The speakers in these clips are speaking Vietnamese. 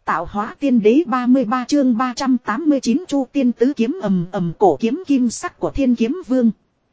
Tạo hóa tiên đế 33 chương 389 Chu tiên tứ kiếm ầm ầm cổ kiếm kim sắc của Thiên Kiếm Vương.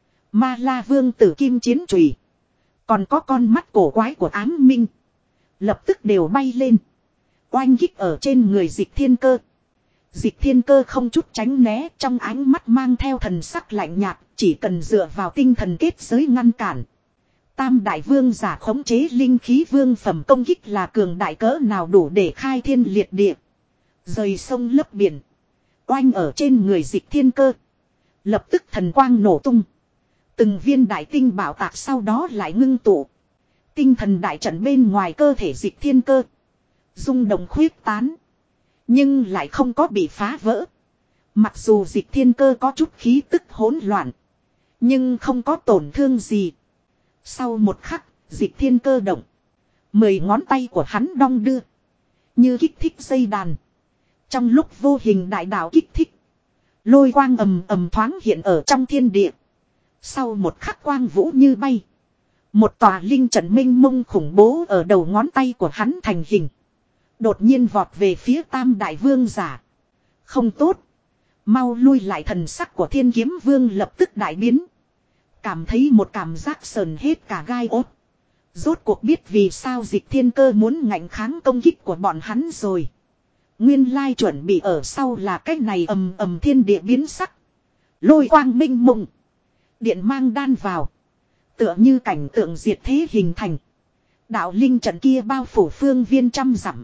Ma La Vương tử kim chiến chùy. Còn có con mắt cổ quái của Ám Minh. Lập tức đều bay lên. Oanh kích ở trên người Dịch Thiên Cơ. Dịch Thiên Cơ không chút tránh né, trong ánh mắt mang theo thần sắc lạnh nhạt, chỉ cần dựa vào tinh thần kết giới ngăn cản. Tam đại vương giả khống chế linh khí vương phẩm công kích là cường đại cỡ nào đủ để khai thiên liệt địa. Rời sông lấp biển. Oanh ở trên người Dịch Thiên Cơ. Lập tức thần quang nổ tung. Từng viên đại tinh bảo tạc sau đó lại ngưng tụ. Tinh thần đại trận bên ngoài cơ thể Dịch Thiên Cơ. Rung động khuyết tán. Nhưng lại không có bị phá vỡ. Mặc dù Dịch Thiên Cơ có chút khí tức hỗn loạn. Nhưng không có tổn thương gì. Sau một khắc, Dịch Thiên Cơ động. 10 ngón tay của hắn đong đưa. Như kích thích dây đàn. Trong lúc vô hình đại đạo kích thích. Lôi quang ầm ầm thoáng hiện ở trong thiên địa. Sau một khắc quang vũ như bay. Một tòa linh trận minh mông khủng bố ở đầu ngón tay của hắn thành hình. Đột nhiên vọt về phía Tam đại vương giả. Không tốt. Mau lui lại, thần sắc của Thiên Kiếm Vương lập tức đại biến. Cảm thấy một cảm giác sờn hết cả gai ốt. Rốt cuộc biết vì sao Dịch Thiên Cơ muốn ngạnh kháng công kích của bọn hắn rồi. Nguyên lai chuẩn bị ở sau là cái này ầm ầm thiên địa biến sắc. Lôi quang minh mông. Điện mang đan vào. Tựa như cảnh tượng diệt thế hình thành. Đạo linh trận kia bao phủ phương viên trăm dặm.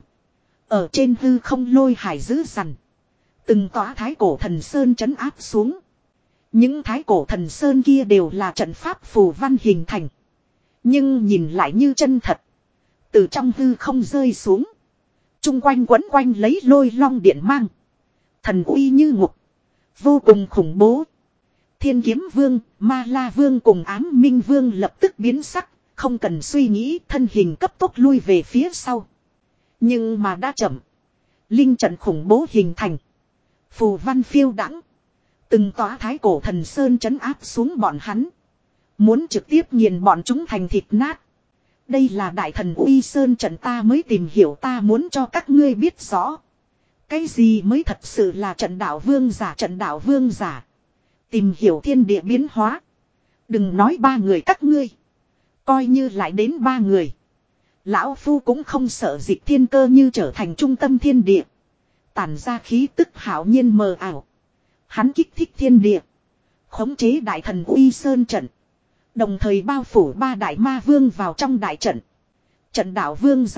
Ở trên hư không lôi hải dữ dằn. Từng tỏa thái cổ thần sơn trấn áp xuống. Những thái cổ thần sơn kia đều là trận pháp phù văn hình thành. Nhưng nhìn lại như chân thật. Từ trong hư không rơi xuống. Trung quanh quấn quanh lấy lôi long điện mang. Thần uy như ngục. Vô cùng khủng bố. Thiên Kiếm Vương, Ma La Vương cùng Ám Minh Vương lập tức biến sắc. Không cần suy nghĩ, thân hình cấp tốc lui về phía sau. Nhưng mà đã chậm. Linh trận khủng bố hình thành. Phù văn phiêu đãng. Từng tòa thái cổ thần sơn trấn áp xuống bọn hắn. Muốn trực tiếp nghiền bọn chúng thành thịt nát. Đây là đại thần uy sơn trận, ta mới tìm hiểu, ta muốn cho các ngươi biết rõ. Cái gì mới thật sự là trận đạo vương giả, trận đạo vương giả. Tìm hiểu thiên địa biến hóa. Đừng nói 3 người các ngươi. Coi như lại đến 3 người. Lão Phu cũng không sợ Dịch Thiên Cơ như trở thành trung tâm thiên địa. Tản ra khí tức hảo nhiên mờ ảo. Hắn kích thích thiên địa. Khống chế đại thần uy sơn trận. Đồng thời bao phủ 3 đại ma vương vào trong đại trận. Trận đạo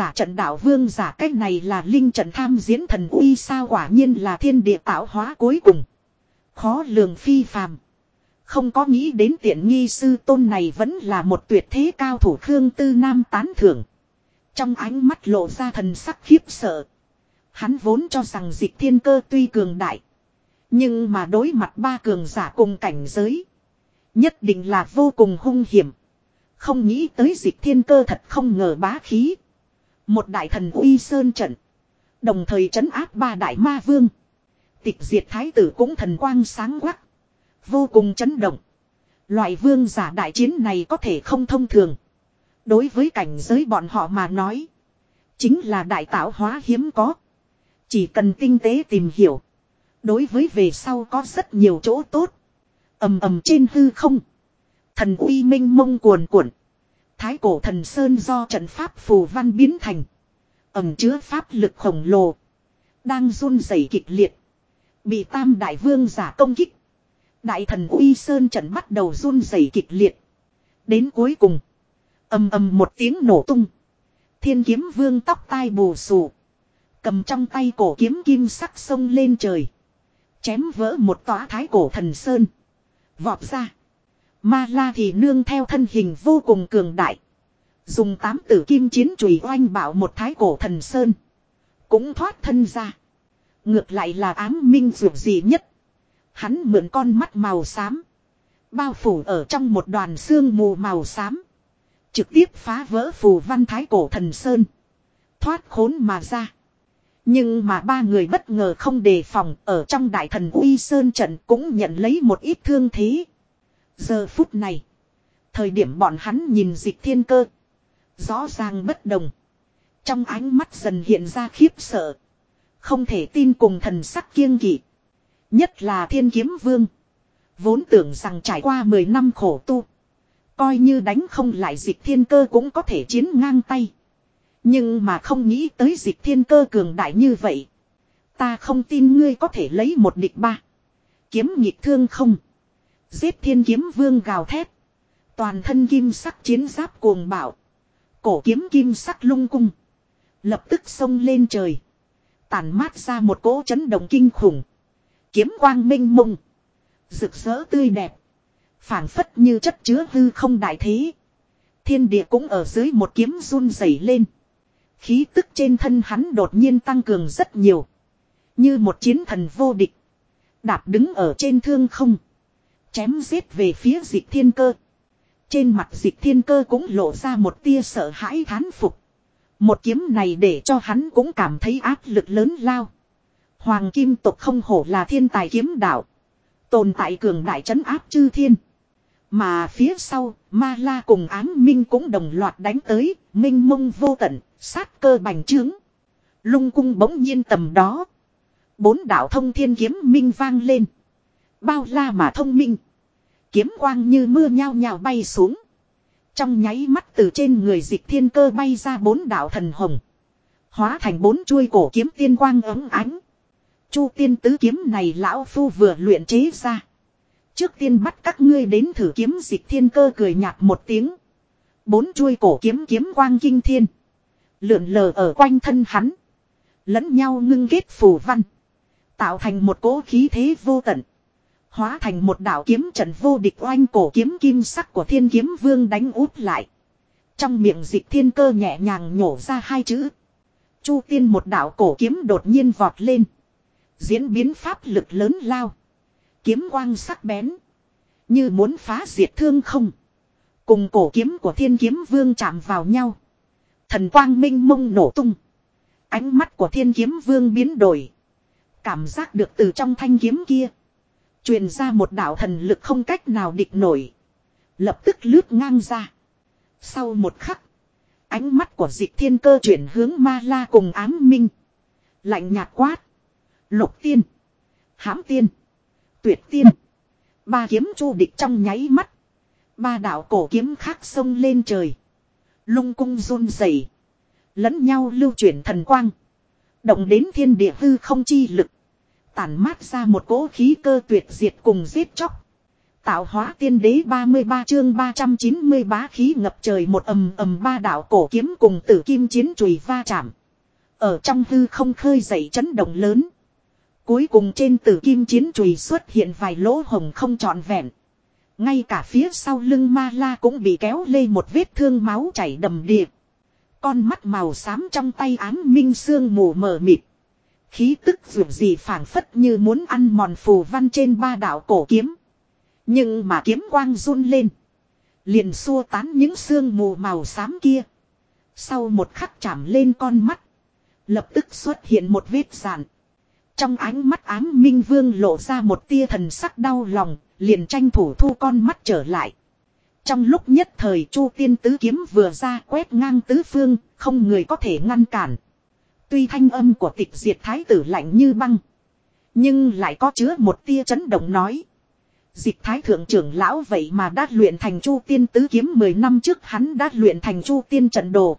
vương giả cách này là linh trận tham diễn thần uy sao, quả nhiên là thiên địa tạo hóa cuối cùng. Khó lường phi phàm. Không có nghĩ đến tiện nghi sư tôn này vẫn là một tuyệt thế cao thủ. Khương Tư Nam tán thưởng. Trong ánh mắt lộ ra thần sắc khiếp sợ. Hắn vốn cho rằng Dịch Thiên Cơ tuy cường đại. Nhưng mà đối mặt 3 cường giả cùng cảnh giới. Nhất định là vô cùng hung hiểm. Không nghĩ tới Dịch Thiên Cơ thật không ngờ bá khí. Một đại thần uy sơn trận. Đồng thời trấn áp 3 đại ma vương. Tịch diệt thái tử cũng thần quang sáng quắc. Vô cùng chấn động. Loại vương giả đại chiến này có thể không thông thường. Đối với cảnh giới bọn họ mà nói. Chính là đại tạo hóa hiếm có. Chỉ cần tinh tế tìm hiểu. Đối với về sau có rất nhiều chỗ tốt. Ầm ầm trên hư không. Thần uy minh mông cuồn cuộn. Thái cổ thần sơn do trận pháp phù văn biến thành. Ẩm chứa pháp lực khổng lồ. Đang run rẩy kịch liệt. Bị Tam đại vương giả công kích. Đại thần uy sơn trận bắt đầu run rẩy kịch liệt. Đến cuối cùng. Ầm ầm một tiếng nổ tung. Thiên Kiếm Vương tóc tai bù xù. Cầm trong tay cổ kiếm kim sắc sông lên trời. Chém vỡ một tòa thái cổ thần sơn. Vọt ra. Ma La thì nương theo thân hình vô cùng cường đại. Dùng 8 tử kim chiến chùy oanh bạo một thái cổ thần sơn. Cũng thoát thân ra. Ngược lại là Ám Minh dù gì nhất. Hắn mượn con mắt màu xám. Bao phủ ở trong một đoàn sương mù màu xám. Trực tiếp phá vỡ phù văn thái cổ thần sơn. Thoát khốn mà ra. Nhưng mà 3 người bất ngờ không đề phòng, ở trong đại thần uy sơn trận cũng nhận lấy một ít thương thế. Giờ phút này, thời điểm bọn hắn nhìn Dịch Thiên Cơ, rõ ràng bất đồng. Trong ánh mắt dần hiện ra khiếp sợ. Không thể tin cùng thần sắc kiêng kỵ. Nhất là Thiên Kiếm Vương. Vốn tưởng rằng trải qua 10 năm khổ tu. Coi như đánh không lại Dịch Thiên Cơ cũng có thể chiến ngang tay. Nhưng mà không nghĩ tới Dịch Thiên Cơ cường đại như vậy. Ta không tin ngươi có thể lấy một địch ba. Kiếm nhịp thương không. Giết Thiên Kiếm Vương gào thét. Toàn thân kim sắc chiến giáp cuồng bạo. Cổ kiếm kim sắc lung cung. Lập tức xông lên trời. Tản mát ra một cỗ chấn động kinh khủng. Kiếm quang minh mông. Rực rỡ tươi đẹp. Phảng phất như chất chứa hư không đại thế. Thiên địa cũng ở dưới một kiếm run rẩy lên. Khí tức trên thân hắn đột nhiên tăng cường rất nhiều. Như một chiến thần vô địch. Đạp đứng ở trên thương không. Chém giết về phía Dịch Thiên Cơ. Trên mặt Dịch Thiên Cơ cũng lộ ra một tia sợ hãi thán phục. Một kiếm này để cho hắn cũng cảm thấy áp lực lớn lao. Hoàng kim tộc không hổ là thiên tài kiếm đạo. Tồn tại cường đại trấn áp chư thiên. Mà phía sau, Ma La cùng Ám Minh cũng đồng loạt đánh tới, minh mông vô tận, sát cơ bành trướng. Lung cung bỗng nhiên tầm đó. 4 đạo thông thiên kiếm minh vang lên. Bao la mà thông minh. Kiếm quang như mưa nhao nhao bay xuống. Trong nháy mắt từ trên người Dịch Thiên Cơ bay ra 4 đạo thần hồng. Hóa thành 4 chuôi cổ kiếm tiên quang ấm ánh. Chu tiên tứ kiếm này lão phu vừa luyện chế ra. Trước tiên bắt các ngươi đến thử kiếm. Dịch Thiên Cơ cười nhạt một tiếng. 4 chuôi cổ kiếm kiếm quang kinh thiên. Lượn lờ ở quanh thân hắn. Lẫn nhau ngưng kết phù văn. Tạo thành một cỗ khí thế vô tận. Hóa thành một đạo kiếm trận vô địch oanh cổ kiếm kim sắc của Thiên Kiếm Vương đánh úp lại. Trong miệng Dịch Thiên Cơ nhẹ nhàng nhổ ra 2 chữ. Chu tiên một đạo cổ kiếm đột nhiên vọt lên. Diễn biến pháp lực lớn lao. Kiếm quang sắc bén. Như muốn phá diệt thương không. Cùng cổ kiếm của Thiên Kiếm Vương chạm vào nhau. Thần quang minh mông nổ tung. Ánh mắt của Thiên Kiếm Vương biến đổi. Cảm giác được từ trong thanh kiếm kia. Truyền ra một đạo thần lực không cách nào địch nổi. Lập tức lướt ngang ra. Sau một khắc. Ánh mắt của Dịch Thiên Cơ chuyển hướng Ma La cùng Ám Minh. Lạnh nhạt quát. Lục tiên. Hãm tiên. Tuyệt tiên. 3 kiếm chu địch trong nháy mắt. 3 đạo cổ kiếm khác xông lên trời. Lung cung run rẩy. Lẫn nhau lưu chuyển thần quang. Động đến thiên địa hư không chi lực. Tản mát ra một cỗ khí cơ tuyệt diệt cùng giết chóc. Tạo hóa tiên đế 33 chương 390 bá khí ngập trời một ầm ầm 3 đạo cổ kiếm cùng tử kim chiến chùy va chạm. Ở trong hư không khơi dậy chấn động lớn. Cuối cùng trên tử kim chiến chùy xuất hiện vài lỗ hồng không trọn vẹn. Ngay cả phía sau lưng Ma La cũng bị kéo lê một vết thương máu chảy đầm đìa. Con mắt màu xám trong tay Ám Minh sương mù mờ mịt. Khí tức dù gì phảng phất như muốn ăn mòn phù văn trên 3 đạo cổ kiếm. Nhưng mà kiếm quang run lên. Liền xua tán những sương mù màu xám kia. Sau một khắc chạm lên con mắt. Lập tức xuất hiện một vết rạn. Trong ánh mắt Ám Minh Vương lộ ra một tia thần sắc đau lòng. Liền tranh thủ thu con mắt trở lại. Trong lúc nhất thời Chu tiên tứ kiếm vừa ra quét ngang tứ phương. Không người có thể ngăn cản. Tuy thanh âm của Tịch Diệt Thái tử lạnh như băng. Nhưng lại có chứa một tia chấn động nói. Dịch Thái thượng trưởng lão vậy mà đã luyện thành Chu tiên tứ kiếm 10 năm trước hắn đã luyện thành Chu tiên trận đồ.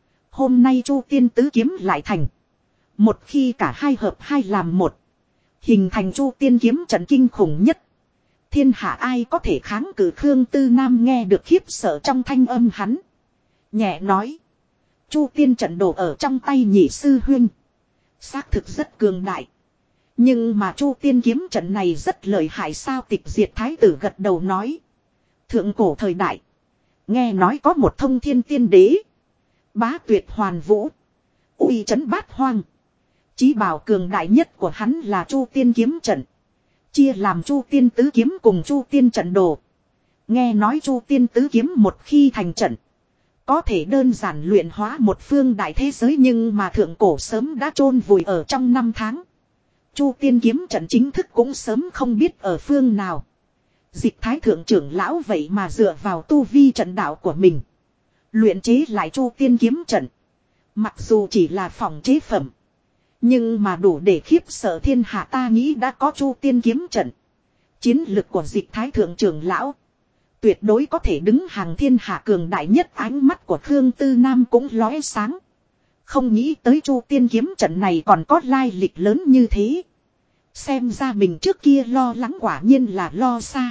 Hôm nay Chu tiên tứ kiếm lại thành. Một khi cả hai hợp hai làm một. Hình thành Chu tiên kiếm trận kinh khủng nhất. Thiên hạ ai có thể kháng cự Khương Tư Nam nghe được khiếp sợ trong thanh âm hắn. Nhẹ nói. Chu tiên trận đồ ở trong tay nhị sư huynh. Xác thực rất cường đại. Nhưng mà Chu tiên kiếm trận này rất lợi hại sao Tịch Diệt Thái tử gật đầu nói. Thượng cổ thời đại. Nghe nói có một thông thiên tiên đế. Bá tuyệt hoàn vũ. Uy trấn bát hoang. Chí bảo cường đại nhất của hắn là Chu tiên kiếm trận. Chia làm Chu tiên tứ kiếm cùng Chu tiên trận đồ. Nghe nói Chu tiên tứ kiếm một khi thành trận. Có thể đơn giản luyện hóa một phương đại thế giới nhưng mà thượng cổ sớm đã chôn vùi ở trong 5 tháng. Chu tiên kiếm trận chính thức cũng sớm không biết ở phương nào. Dịch Thái thượng trưởng lão vậy mà dựa vào tu vi trận đạo của mình. Luyện chế lại Chu tiên kiếm trận. Mặc dù chỉ là phòng chế phẩm. Nhưng mà đủ để khiếp sợ thiên hạ ta nghĩ đã có Chu Tiên kiếm trận. Chiến lực của Dịch Thái thượng trưởng lão. Tuyệt đối có thể đứng hàng thiên hạ cường đại nhất. Ánh mắt của Khương Tư Nam cũng lóe sáng. Không nghĩ tới Chu Tiên kiếm trận này còn có lai lịch lớn như thế. Xem ra mình trước kia lo lắng quả nhiên là lo xa.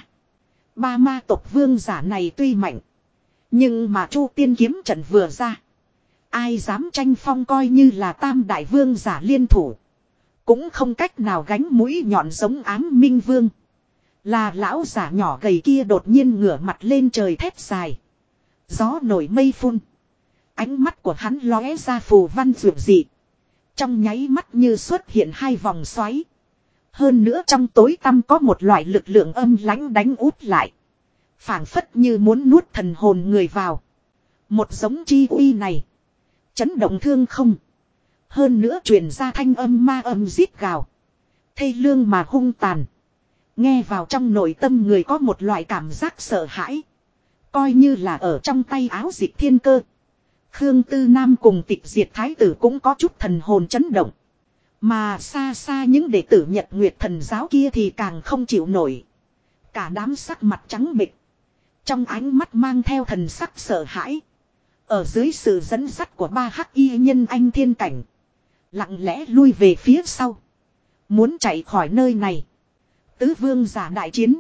Ba ma tộc vương giả này tuy mạnh. Nhưng mà Chu Tiên kiếm trận vừa ra. Ai dám tranh phong coi như là tam đại vương giả liên thủ. Cũng không cách nào gánh mũi nhọn giống Ám Minh Vương. Là lão giả nhỏ gầy kia đột nhiên ngửa mặt lên trời thét dài. Gió nổi mây phun. Ánh mắt của hắn lóe ra phù văn dịu dị. Trong nháy mắt như xuất hiện hai vòng xoáy. Hơn nữa trong tối tăm có một loại lực lượng âm lãnh đánh úp lại. Phảng phất như muốn nuốt thần hồn người vào. Một giống chi uy này. Chấn động thương không. Hơn nữa truyền ra thanh âm ma âm rít gào. Thê lương mà hung tàn. Nghe vào trong nội tâm người có một loại cảm giác sợ hãi. Coi như là ở trong tay áo Dịch Thiên Cơ. Khương Tư Nam cùng Tịch Diệt Thái tử cũng có chút thần hồn chấn động. Mà xa xa những đệ tử Nhật Nguyệt thần giáo kia thì càng không chịu nổi. Cả đám sắc mặt trắng bệch. Trong ánh mắt mang theo thần sắc sợ hãi. Ở dưới sự dẫn dắt của ba hắc y nhân anh thiên cảnh. Lặng lẽ lui về phía sau. Muốn chạy khỏi nơi này. Tứ vương giả đại chiến.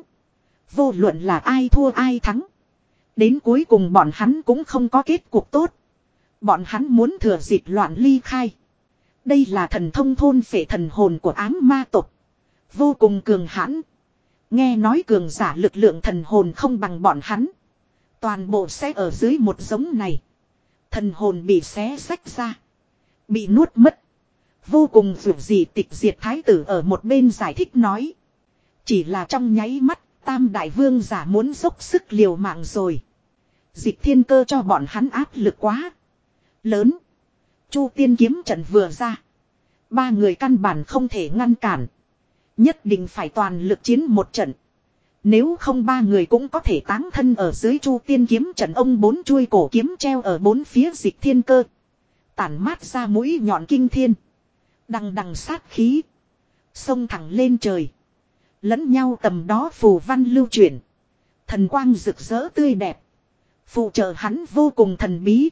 Vô luận là ai thua ai thắng. Đến cuối cùng bọn hắn cũng không có kết cục tốt. Bọn hắn muốn thừa dịp loạn ly khai. Đây là thần thông thôn phệ thần hồn của ám ma tộc. Vô cùng cường hãn. Nghe nói cường giả lực lượng thần hồn không bằng bọn hắn. Toàn bộ sẽ ở dưới một giống này. Thần hồn bị xé xách ra. Bị nuốt mất. Vô cùng dù gì Tịch Diệt Thái tử ở một bên giải thích nói. Chỉ là trong nháy mắt, tam đại vương giả muốn dốc sức liều mạng rồi. Dịch Thiên Cơ cho bọn hắn áp lực quá lớn. Chu Tiên kiếm trận vừa ra. Ba người căn bản không thể ngăn cản. Nhất định phải toàn lực chiến một trận. Nếu không ba người cũng có thể táng thân ở dưới Chu Tiên kiếm trận. Ông bốn chuôi cổ kiếm treo ở bốn phía Dịch Thiên Cơ. Tản mát ra mũi nhọn kinh thiên. Đằng đằng sát khí. Xông thẳng lên trời. Lẫn nhau tầm đó phù văn lưu chuyển. Thần quang rực rỡ tươi đẹp. Phụ trợ hắn vô cùng thần bí.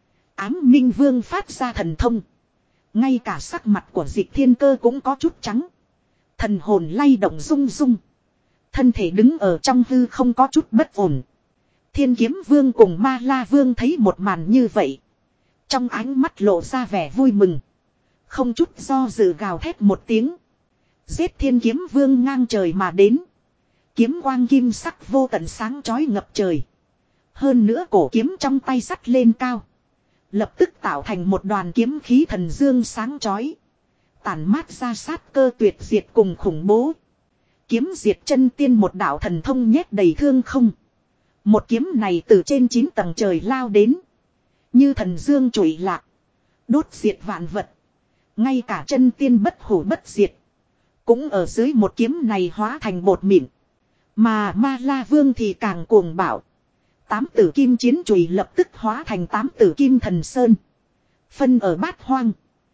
Ám Minh Vương phát ra thần thông. Ngay cả sắc mặt của Dịch Thiên Cơ cũng có chút trắng. Thần hồn lay động rung rung. Thân thể đứng ở trong hư không có chút bất ổn. Thiên Kiếm Vương cùng Ma La Vương thấy một màn như vậy. Trong ánh mắt lộ ra vẻ vui mừng. Không chút do dự gào thét một tiếng. Giết Thiên Kiếm Vương ngang trời mà đến. Kiếm quang kim sắc vô tận sáng chói ngập trời. Hơn nữa cổ kiếm trong tay sắt lên cao. Lập tức tạo thành một đoàn kiếm khí thần dương sáng chói. Tản mát ra sát cơ tuyệt diệt cùng khủng bố. Kiếm diệt chân tiên một đạo thần thông nhét đầy thương không. Một kiếm này từ trên 9 tầng trời lao đến. Như thần dương trụi lạc. Đốt diệt vạn vật. Ngay cả chân tiên bất hủ bất diệt. Cũng ở dưới một kiếm này hóa thành bột mịn. Mà Ma La Vương thì càng cuồng bạo. 8 tử kim chiến chùy lập tức hóa thành 8 tử kim thần sơn. Phân ở bát hoang.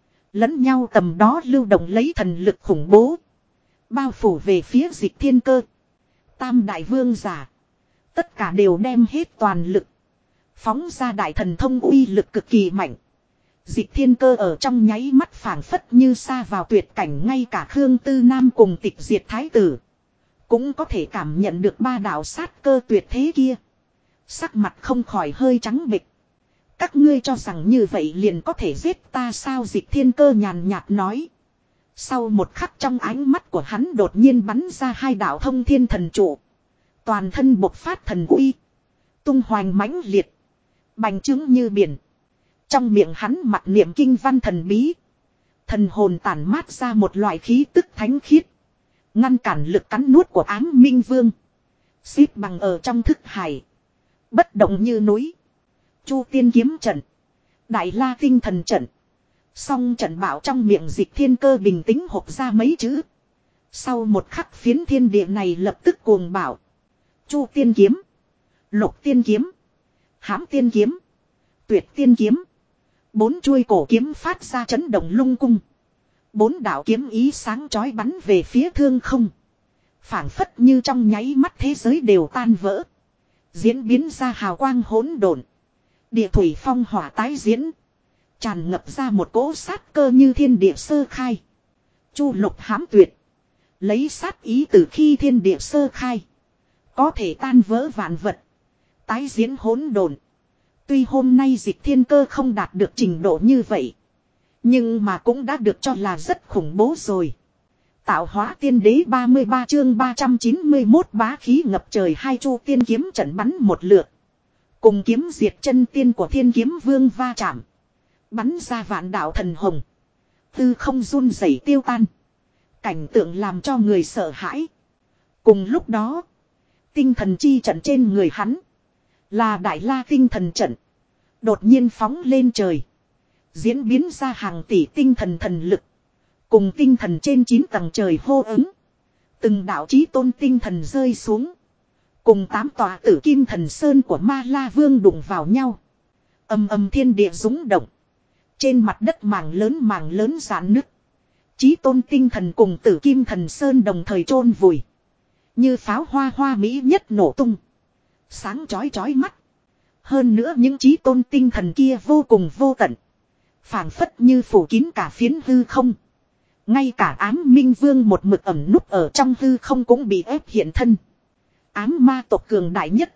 Lẫn nhau tầm đó lưu động lấy thần lực khủng bố. Bao phủ về phía Dịch Thiên Cơ. Tam đại vương giả. Tất cả đều đem hết toàn lực. Phóng ra đại thần thông uy lực cực kỳ mạnh. Dịch Thiên Cơ ở trong nháy mắt phảng phất như xa vào tuyệt cảnh. Ngay cả Khương Tư Nam cùng Tịch Diệt Thái tử. Cũng có thể cảm nhận được ba đạo sát cơ tuyệt thế kia. Sắc mặt không khỏi hơi trắng bệch. Các ngươi cho rằng như vậy liền có thể giết ta sao? Dịch Thiên Cơ nhàn nhạt nói. Sau một khắc trong ánh mắt của hắn đột nhiên bắn ra hai đạo thông thiên thần trụ. Toàn thân bộc phát thần uy. Tung hoành mãnh liệt. Bành trướng như biển. Trong miệng hắn mặc niệm kinh văn thần bí. Thần hồn tản mát ra một loại khí tức thánh khiết. Ngăn cản lực cắn nuốt của Ám Minh Vương. Xếp bằng ở trong thức hải. Bất động như núi. Chu Tiên kiếm trận. Đại La tinh thần trận. Song trận bảo trong miệng Dịch Thiên Cơ bình tĩnh hộp ra mấy chữ. Sau một khắc phiến thiên địa này lập tức cuồng bảo. Chu Tiên kiếm. Lục Tiên kiếm. Hãm Tiên kiếm. Tuyệt Tiên kiếm. 4 chuôi cổ kiếm phát ra chấn động lung cung. 4 đạo kiếm ý sáng chói bắn về phía thương không. Phảng phất như trong nháy mắt thế giới đều tan vỡ. Diễn biến ra hào quang hỗn độn. Địa thủy phong hỏa tái diễn. Tràn ngập ra một cỗ sát cơ như thiên địa sơ khai. Chu Lục hãm tuyệt. Lấy sát ý từ khi thiên địa sơ khai. Có thể tan vỡ vạn vật. Tái diễn hỗn độn. Tuy hôm nay Dịch Thiên Cơ không đạt được trình độ như vậy. Nhưng mà cũng đã được cho là rất khủng bố rồi. Tạo hóa tiên đế 33 chương 391 bá khí ngập trời, hai chu tiên kiếm trận bắn một lượt. Cùng kiếm diệt chân tiên của Thiên Kiếm Vương va chạm. Bắn ra vạn đạo thần hồng. Tư không run rẩy tiêu tan. Cảnh tượng làm cho người sợ hãi. Cùng lúc đó, tinh thần chi trận trên người hắn là Đại La tinh thần trận. Đột nhiên phóng lên trời. Diễn biến ra hàng tỷ tinh thần thần lực. Cùng tinh thần trên 9 tầng trời hô ứng. Từng đạo chí tôn tinh thần rơi xuống. Cùng 8 tòa tử kim thần sơn của Ma La Vương đụng vào nhau. Ầm ầm thiên địa rúng động. Trên mặt đất mảng lớn rạn nứt. Chí tôn tinh thần cùng tử kim thần sơn đồng thời chôn vùi. Như pháo hoa hoa mỹ nhất nổ tung. Sáng chói chói mắt. Hơn nữa những chí tôn tinh thần kia vô cùng vô tận. Phảng phất như phủ kín cả phiến hư không. Ngay cả Ám Minh Vương một mực ẩn núp ở trong hư không cũng bị ép hiện thân. Ám ma tộc cường đại nhất.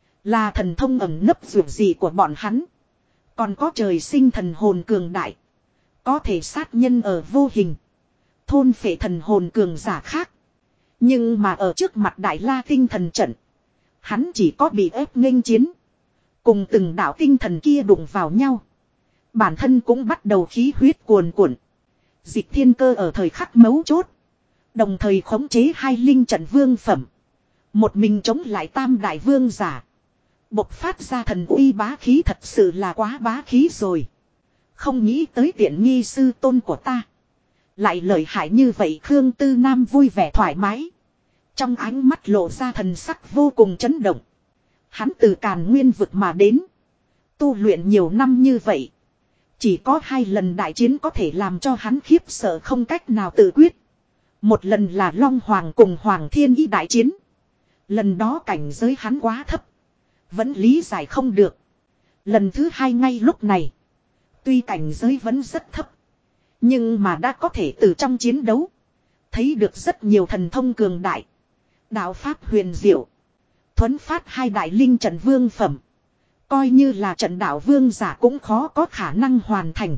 Là thần thông ẩn nấp dù gì của bọn hắn. Còn có trời sinh thần hồn cường đại. Có thể sát nhân ở vô hình. Thôn phệ thần hồn cường giả khác. Nhưng mà ở trước mặt Đại La tinh thần trận. Hắn chỉ có bị ép nghênh chiến. Cùng từng đạo tinh thần kia đụng vào nhau. Bản thân cũng bắt đầu khí huyết cuồn cuộn. Dịch Thiên Cơ ở thời khắc mấu chốt. Đồng thời khống chế hai linh trận vương phẩm. Một mình chống lại tam đại vương giả. Bộc phát ra thần uy bá khí, thật sự là quá bá khí rồi. Không nghĩ tới tiện nghi sư tôn của ta. Lại lợi hại như vậy. Khương Tư Nam vui vẻ thoải mái. Trong ánh mắt lộ ra thần sắc vô cùng chấn động. Hắn từ Càn Nguyên vực mà đến. Tu luyện nhiều năm như vậy. Chỉ có 2 lần đại chiến có thể làm cho hắn khiếp sợ không cách nào tự quyết. Một lần là Long Hoàng cùng Hoàng Thiên Y đại chiến. Lần đó cảnh giới hắn quá thấp. Vẫn lý giải không được. Lần thứ 2 ngay lúc này. Tuy cảnh giới vẫn rất thấp. Nhưng mà đã có thể từ trong chiến đấu. Thấy được rất nhiều thần thông cường đại. Đạo pháp huyền diệu. Thuấn phát 2 đại linh trận vương phẩm. Coi như là trận đạo vương giả cũng khó có khả năng hoàn thành.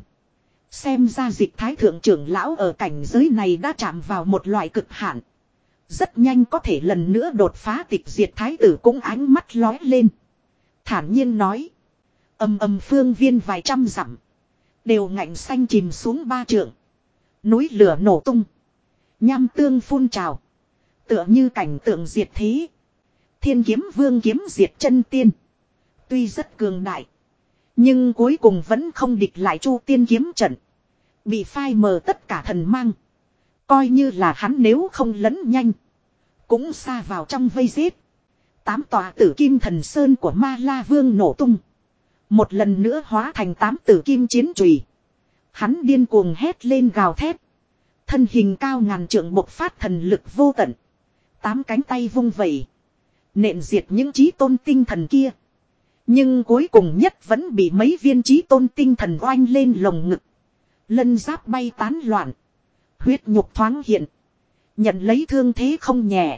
Xem ra Dịch Thái Thượng trưởng lão ở cảnh giới này đã chạm vào một loại cực hạn. Rất nhanh có thể lần nữa đột phá tịch diệt thái tử cũng ánh mắt lóe lên. Thản nhiên nói. Ầm phương viên vài trăm dặm. Đều ngạnh xanh chìm xuống 3 trượng. Núi lửa nổ tung. Nham tương phun trào. Tựa như cảnh tượng diệt thế. Thiên Kiếm Vương kiếm diệt chân tiên. Tuy rất cường đại. Nhưng cuối cùng vẫn không địch lại Chu tiên kiếm trận. Bị phai mờ tất cả thần mang. Coi như là hắn nếu không lấn nhanh. Cũng xa vào trong vây giết. 8 tòa tử kim thần sơn của Ma La Vương nổ tung. Một lần nữa hóa thành 8 tử kim chiến chùy. Hắn điên cuồng hét lên gào thét. Thân hình cao ngàn trượng bộc phát thần lực vô tận. 8 cánh tay vung vẩy. Nện diệt những chí tôn tinh thần kia. Nhưng cuối cùng nhất vẫn bị mấy viên chí tôn tinh thần oanh lên lồng ngực. Lân giáp bay tán loạn. Huyết nhục thoáng hiện. Nhận lấy thương thế không nhẹ.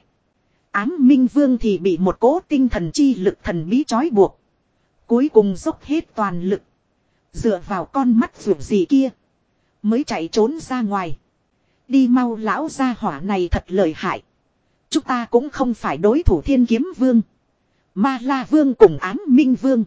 Ám Minh Vương thì bị một cỗ tinh thần chi lực thần bí trói buộc. Cuối cùng dốc hết toàn lực. Dựa vào con mắt ruột gì kia. Mới chạy trốn ra ngoài. Đi mau, lão gia hỏa này thật lợi hại. Chúng ta cũng không phải đối thủ Thiên Kiếm Vương. Ma La Vương cùng Ám Minh Vương.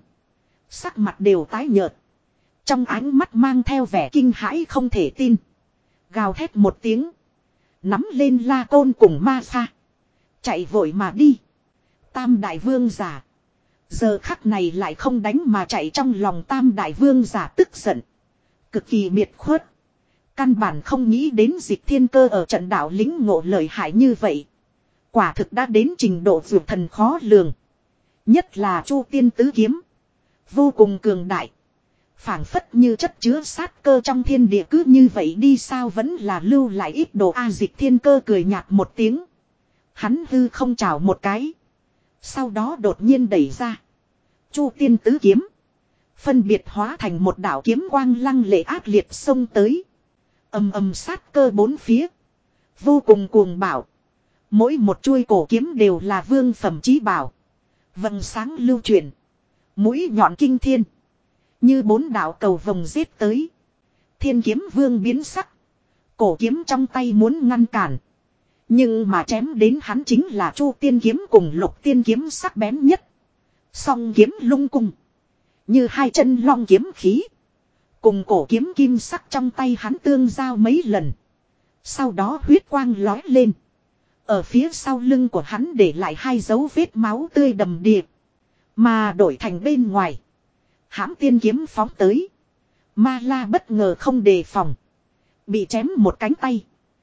Sắc mặt đều tái nhợt. Trong ánh mắt mang theo vẻ kinh hãi không thể tin. Gào thét một tiếng. Nắm lên La Côn cùng Ma Sa. Chạy vội mà đi. Tam đại vương giả. Giờ khắc này lại không đánh mà chạy, trong lòng tam đại vương giả tức giận. Cực kỳ biệt khuất. Căn bản không nghĩ đến Dịch Thiên Cơ ở trận đạo lĩnh ngộ lợi hại như vậy. Quả thực đã đến trình độ vượt thần khó lường. Nhất là Chu Tiên Tứ Kiếm. Vô cùng cường đại. Phảng phất như chất chứa sát cơ trong thiên địa cứ như vậy đi sao vẫn là lưu lại ít đồ a Dịch Thiên Cơ cười nhạt một tiếng. Hắn hư không chào một cái. Sau đó đột nhiên đẩy ra. Chu tiên tứ kiếm. Phân biệt hóa thành một đạo kiếm quang lăng lệ ác liệt xông tới. Ầm ầm sát cơ bốn phía. Vô cùng cuồng bạo. Mỗi một chuôi cổ kiếm đều là vương phẩm chí bảo. Vầng sáng lưu chuyển. Mũi nhọn kinh thiên. Như bốn đạo cầu vồng giết tới. Thiên kiếm vương biến sắc. Cổ kiếm trong tay muốn ngăn cản. Nhưng mà chém đến hắn chính là Chu tiên kiếm cùng Lục tiên kiếm sắc bén nhất. Song kiếm lung cung. Như hai chân long kiếm khí. Cùng cổ kiếm kim sắc trong tay hắn tương giao mấy lần. Sau đó huyết quang lói lên. Ở phía sau lưng của hắn để lại hai dấu vết máu tươi đầm đìa. Mà đổi thành bên ngoài. Hãm tiên kiếm phóng tới. Ma La bất ngờ không đề phòng. Bị chém một cánh tay.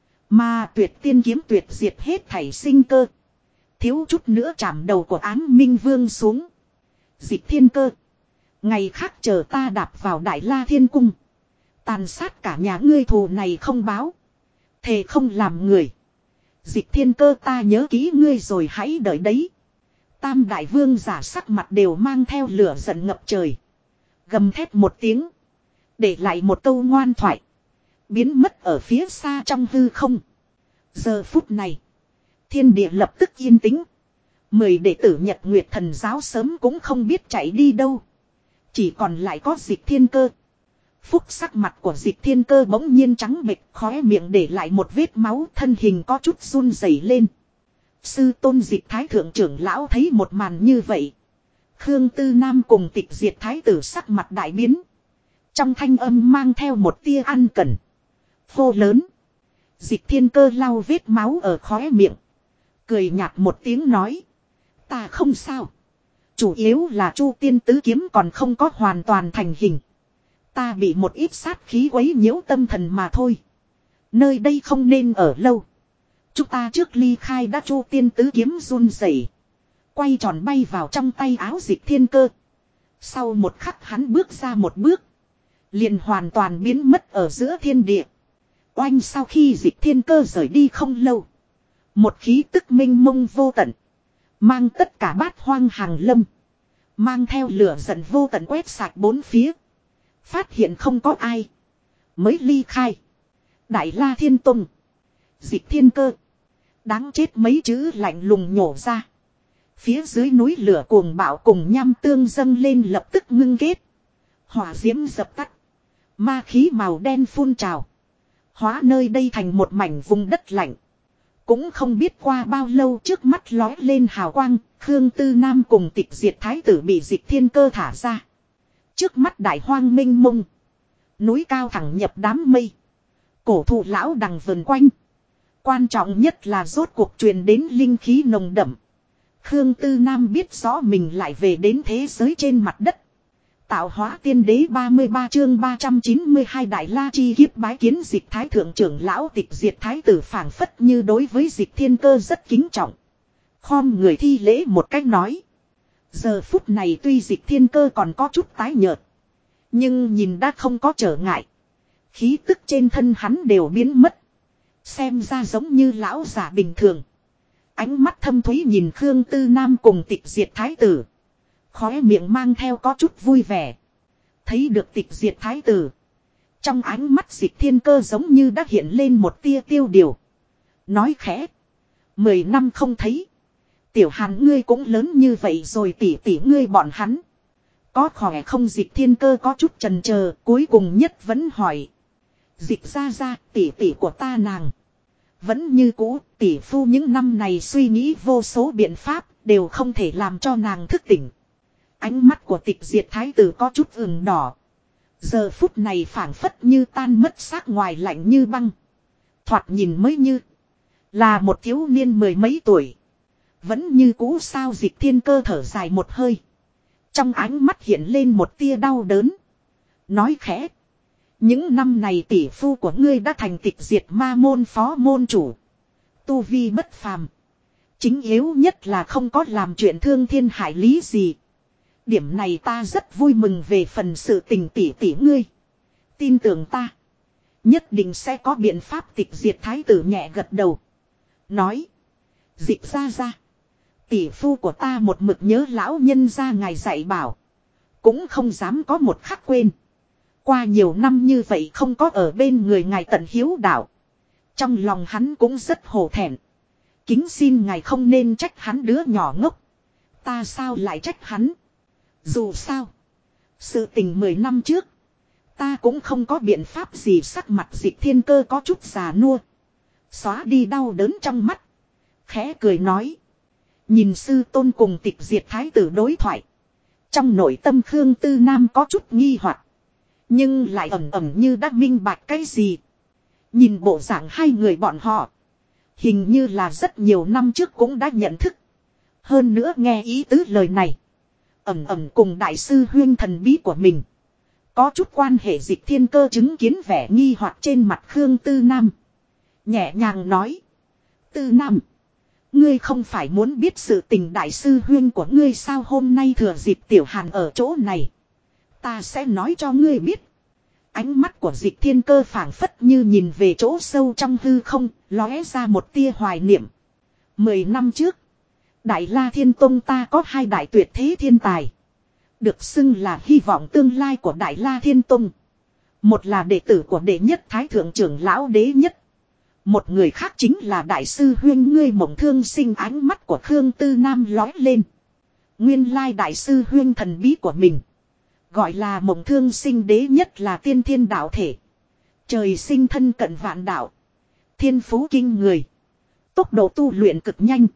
Mà tuyệt tiên kiếm tuyệt diệt hết thảy sinh cơ. Thiếu chút nữa chạm đầu của Ám Minh Vương xuống. Dịch Thiên Cơ. Ngày khác chờ ta đạp vào Đại La Thiên Cung. Tàn sát cả nhà ngươi thù này không báo. Thề không làm người. Dịch Thiên Cơ ta nhớ kỹ ngươi rồi hãy đợi đấy. Tam Đại Vương giả sắc mặt đều mang theo lửa giận ngập trời. Gầm thét một tiếng. Để lại một câu ngoan thoại. Biến mất ở phía xa trong hư không. Giờ phút này. Thiên địa lập tức yên tĩnh. 10 đệ tử Nhật Nguyệt Thần giáo sớm cũng không biết chạy đi đâu. Chỉ còn lại có Dịch Thiên Cơ. Phúc sắc mặt của Dịch Thiên Cơ bỗng nhiên trắng bệch, khóe miệng để lại một vết máu, thân hình có chút run rẩy lên. Sư tôn Dịch Thái thượng trưởng lão thấy một màn như vậy. Khương Tư Nam cùng Tịch Diệt Thái tử sắc mặt đại biến. Trong thanh âm mang theo một tia ăn cẩn. Phô lớn. Dịch Thiên Cơ lau vết máu ở khóe miệng. Cười nhạt một tiếng nói. Ta không sao. Chủ yếu là Chu tiên tứ kiếm còn không có hoàn toàn thành hình. Ta bị một ít sát khí quấy nhiễu tâm thần mà thôi. Nơi đây không nên ở lâu. Chúng ta trước ly khai đã. Chu tiên tứ kiếm run rẩy, quay tròn bay vào trong tay áo Dịch Thiên Cơ. Sau một khắc hắn bước ra một bước. Liền hoàn toàn biến mất ở giữa thiên địa. Oanh sau khi Dịch Thiên Cơ rời đi không lâu. Một khí tức minh mông vô tận. Mang tất cả bát hoang hàng lâm. Mang theo lửa giận vô tận quét sạch bốn phía. Phát hiện không có ai. Mới ly khai. Đại La Thiên Tông. Dịch Thiên Cơ. Đáng chết mấy chữ lạnh lùng nhổ ra. Phía dưới núi lửa cuồng bạo cùng nham tương dâng lên lập tức ngưng kết. Hỏa diễm dập tắt. Ma khí màu đen phun trào. Hóa nơi đây thành một mảnh vùng đất lạnh. Cũng không biết qua bao lâu trước mắt lói lên hào quang, Khương Tư Nam cùng Tịch Diệt Thái tử bị Dịch Thiên Cơ thả ra. Trước mắt đại hoang minh mông. Núi cao thẳng nhập đám mây. Cổ thụ lão đằng vần quanh. Quan trọng nhất là rốt cuộc truyền đến linh khí nồng đậm. Khương Tư Nam biết rõ mình lại về đến thế giới trên mặt đất. Tạo hóa tiên đế 33 chương 392 Đại La chi kiếp bái kiến Dịch Thái thượng trưởng lão Tịch Diệt Thái tử phảng phất như đối với Dịch Thiên Cơ rất kính trọng. Khom người thi lễ một cách nói. Giờ phút này tuy Dịch Thiên Cơ còn có chút tái nhợt. Nhưng nhìn đã không có trở ngại. Khí tức trên thân hắn đều biến mất. Xem ra giống như lão giả bình thường. Ánh mắt thâm thúy nhìn Khương Tư Nam cùng Tịch Diệt Thái tử. Khóe miệng mang theo có chút vui vẻ. Thấy được Tịch Diệt Thái tử. Trong ánh mắt Dịch Thiên Cơ giống như đã hiện lên một tia tiêu điều. Nói khẽ. 10 năm không thấy. Tiểu Hàn ngươi cũng lớn như vậy rồi tỷ tỷ ngươi bọn hắn. Có khỏe không? Dịch Thiên Cơ có chút chần chờ, cuối cùng nhất vẫn hỏi. Dịch ra tỷ tỷ của ta nàng. Vẫn như cũ, tỷ phu những năm này suy nghĩ vô số biện pháp, đều không thể làm cho nàng thức tỉnh. Ánh mắt của Tịch Diệt Thái tử có chút ửng đỏ. Giờ phút này phảng phất như tan mất xác ngoài lạnh như băng. Thoạt nhìn mới như là một thiếu niên 10 mấy tuổi. Vẫn như cũ sao? Dịch Thiên Cơ thở dài một hơi. Trong ánh mắt hiện lên một tia đau đớn. Nói khẽ. Những năm này tỷ phu của ngươi đã thành Tịch Diệt ma môn phó môn chủ. Tu vi bất phàm. Chính yếu nhất là không có làm chuyện thương thiên hại lý gì. Điểm này ta rất vui mừng về phần sự tình tỷ tỷ ngươi. Tin tưởng ta. Nhất định sẽ có biện pháp tịch diệt thái tử nhẹ gật đầu. Nói. Dịch ra ra. Tỷ phu của ta một mực nhớ lão nhân ra ngài dạy bảo. Cũng không dám có một khắc quên. Qua nhiều năm như vậy không có ở bên người ngài tận hiếu đạo. Trong lòng hắn cũng rất hổ thẹn. Kính xin ngài không nên trách hắn đứa nhỏ ngốc. Ta sao lại trách hắn. Dù sao. Sự tình 10 năm trước. Ta cũng không có biện pháp gì. Sắc mặt Dịch Thiên Cơ có chút già nua. Xóa đi đau đớn trong mắt. Khẽ cười nói. Nhìn sư tôn cùng tịch diệt thái tử đối thoại. Trong nội tâm Khương Tư Nam có chút nghi hoặc, nhưng lại ẩm ẩm như đã minh bạch cái gì. Nhìn bộ dạng hai người bọn họ. Hình như là rất nhiều năm trước cũng đã nhận thức. Hơn nữa nghe ý tứ lời này. Ẩm ẩm cùng đại sư huyên thần bí của mình. Có chút quan hệ. Dịch Thiên Cơ chứng kiến vẻ nghi hoặc trên mặt Khương Tư Nam. Nhẹ nhàng nói. Tư Nam. Ngươi không phải muốn biết sự tình đại sư huyên của ngươi sao? Hôm nay thừa dịp Tiểu Hàn ở chỗ này. Ta sẽ nói cho ngươi biết. Ánh mắt của Dịch Thiên Cơ phảng phất như nhìn về chỗ sâu trong hư không, lóe ra một tia hoài niệm. 10 năm trước, Đại La Thiên Tông ta có 2 đại tuyệt thế thiên tài. Được xưng là hy vọng tương lai của Đại La Thiên Tông. Một là đệ tử của đệ nhất Thái Thượng trưởng lão đế nhất. Một người khác chính là đại sư huyên ngươi. Mộng Thương Sinh. Ánh mắt của Khương Tư Nam lóe lên. Nguyên lai đại sư huyên thần bí của mình. Gọi là Mộng Thương Sinh. Đế nhất là tiên thiên đạo thể. Trời sinh thân cận vạn đạo. Thiên phú kinh người. Tốc độ tu luyện cực nhanh.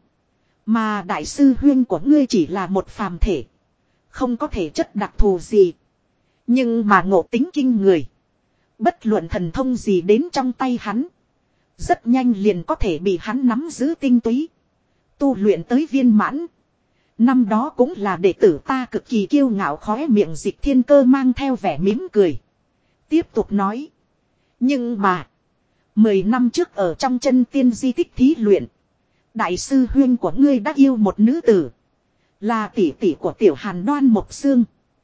Mà đại sư huyên của ngươi chỉ là một phàm thể. Không có thể chất đặc thù gì. Nhưng mà ngộ tính kinh người. Bất luận thần thông gì đến trong tay hắn. Rất nhanh liền có thể bị hắn nắm giữ tinh túy. Tu luyện tới viên mãn. Năm đó cũng là đệ tử ta cực kỳ kiêu ngạo. Khóe miệng Dịch Thiên Cơ mang theo vẻ mỉm cười. Tiếp tục nói. Nhưng mà. 10 năm trước ở trong chân tiên di tích thí luyện. Đại sư huyên của ngươi đã yêu một nữ tử. Là tỷ tỷ của Tiểu Hàn Đoan Mộc Xương.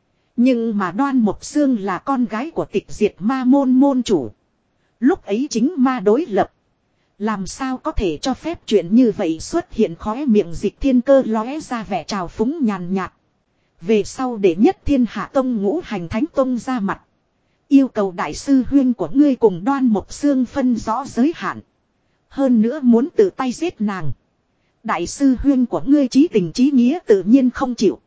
Nhưng mà Đoan Mộc Xương là con gái của tịch diệt ma môn môn chủ. Lúc ấy chính ma đối lập. Làm sao có thể cho phép chuyện như vậy xuất hiện? Khóe miệng Dịch Thiên Cơ lóe ra vẻ trào phúng nhàn nhạt. Về sau để nhất Thiên Hạ Tông Ngũ Hành Thánh Tông ra mặt. Yêu cầu đại sư huyên của ngươi cùng Đoan Mộc Xương phân rõ giới hạn. Hơn nữa muốn tự tay giết nàng. Đại sư huyên của ngươi chí tình chí nghĩa tự nhiên không chịu.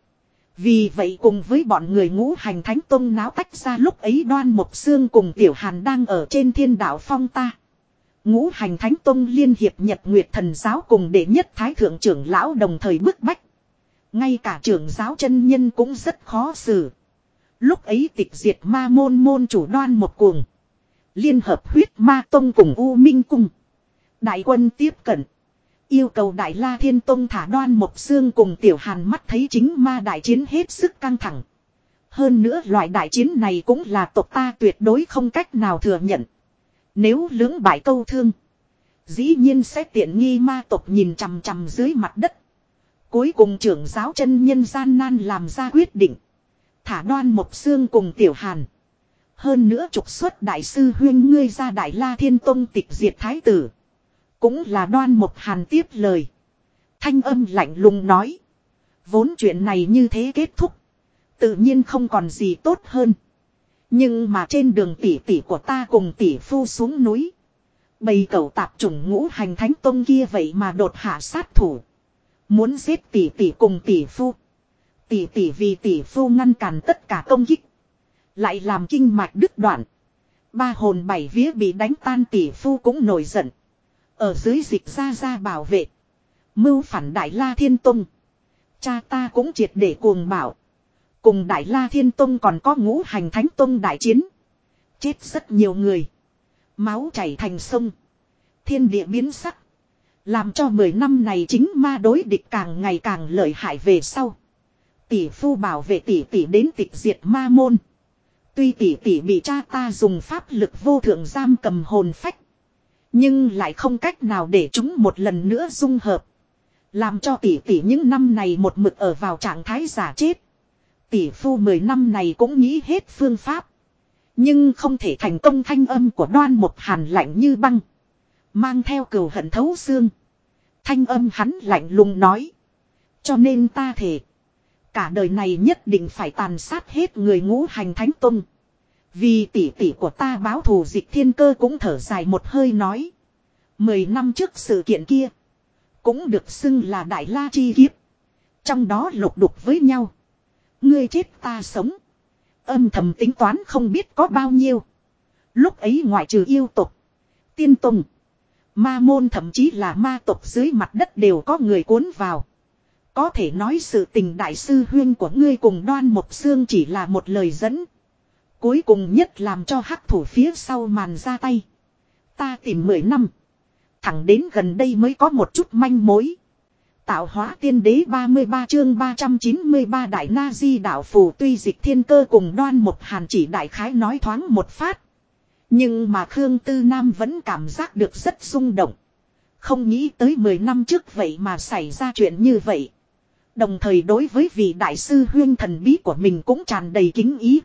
Vì vậy cùng với bọn người Ngũ Hành Thánh Tông náo tách ra. Lúc ấy Đoan Mộc Xương cùng Tiểu Hàn đang ở trên Thiên Đạo Phong ta. Ngũ Hành Thánh Tông liên hiệp Nhật Nguyệt Thần Giáo cùng đệ nhất Thái Thượng trưởng lão đồng thời bức bách. Ngay cả trưởng giáo chân nhân cũng rất khó xử. Lúc ấy tịch diệt ma môn môn chủ Đoan một cuồng. Liên hợp huyết ma tông cùng U Minh Cung. Đại quân tiếp cận. Yêu cầu Đại La Thiên Tông thả Đoan Mộc Xương cùng Tiểu Hàn. Mắt thấy chính ma đại chiến hết sức căng thẳng. Hơn nữa loại đại chiến này cũng là tộc ta tuyệt đối không cách nào thừa nhận. Nếu lưỡng bại câu thương. Dĩ nhiên sẽ tiện nghi ma tộc nhìn chằm chằm dưới mặt đất. Cuối cùng trưởng giáo chân nhân gian nan làm ra quyết định. Thả Đoan Mộc Xương cùng Tiểu Hàn. Hơn nữa trục xuất đại sư huyên ngươi ra Đại La Thiên Tông tịch diệt thái tử. Cũng là Đoan Mộc Hàn tiếp lời. Thanh âm lạnh lùng nói. Vốn chuyện này như thế kết thúc. Tự nhiên không còn gì tốt hơn. Nhưng mà trên đường tỷ tỷ của ta cùng tỷ phu xuống núi. Bầy cẩu tạp chủng Ngũ Hành Thánh Tông kia vậy mà đột hạ sát thủ. Muốn giết tỷ tỷ cùng tỷ phu. Tỷ tỷ vì tỷ phu ngăn cản tất cả công kích. Lại làm kinh mạch đứt đoạn. 3 hồn 7 vía bị đánh tan. Tỷ phu cũng nổi giận. Ở dưới Dịch ra bảo vệ. Mưu phản Đại La Thiên Tông. Cha ta cũng triệt để cuồng bạo. Cùng Đại La Thiên Tông còn có Ngũ Hành Thánh Tông đại chiến. Chết rất nhiều người. Máu chảy thành sông. Thiên địa biến sắc. Làm cho 10 năm này chính ma đối địch càng ngày càng lợi hại. Về sau tỷ phu bảo vệ tỷ tỷ đến tịch diệt ma môn. Tuy tỷ tỷ bị cha ta dùng pháp lực vô thượng giam cầm hồn phách. Nhưng lại không cách nào để chúng một lần nữa dung hợp. Làm cho tỷ tỷ những năm này một mực ở vào trạng thái giả chết. Tỷ phu 10 năm này cũng nghĩ hết phương pháp. Nhưng không thể thành công. Thanh âm của Đoan Mộc Hàn lạnh như băng. Mang theo cừu hận thấu xương. Thanh âm hắn lạnh lùng nói. Cho nên ta thề. Cả đời này nhất định phải tàn sát hết người Ngũ Hành Thánh Tông. Vì tỷ tỷ của ta báo thù. Dịch Thiên Cơ cũng thở dài một hơi nói. 10 năm trước sự kiện kia. Cũng được xưng là Đại La Chi Kiếp. Trong đó lục đục với nhau. Ngươi chết ta sống. Âm thầm tính toán không biết có bao nhiêu. Lúc ấy ngoại trừ yêu tộc, tiên tông, ma môn thậm chí là ma tộc dưới mặt đất đều có người cuốn vào. Có thể nói sự tình đại sư huyên của ngươi cùng Đoan Mộc Xương chỉ là một lời dẫn. Cuối cùng nhất làm cho hắc thủ phía sau màn ra tay. Ta tìm 10 năm. Thẳng đến gần đây mới có một chút manh mối. Tạo hóa tiên đế 33 chương 393 Đại Na Di đạo phù. Tuy Dịch Thiên Cơ cùng Đoan Mộc Hàn chỉ đại khái nói thoáng một phát. Nhưng mà Khương Tư Nam vẫn cảm giác được rất rung động. Không nghĩ tới 10 năm trước vậy mà xảy ra chuyện như vậy. Đồng thời đối với vị đại sư huyên thần bí của mình cũng tràn đầy kính ý.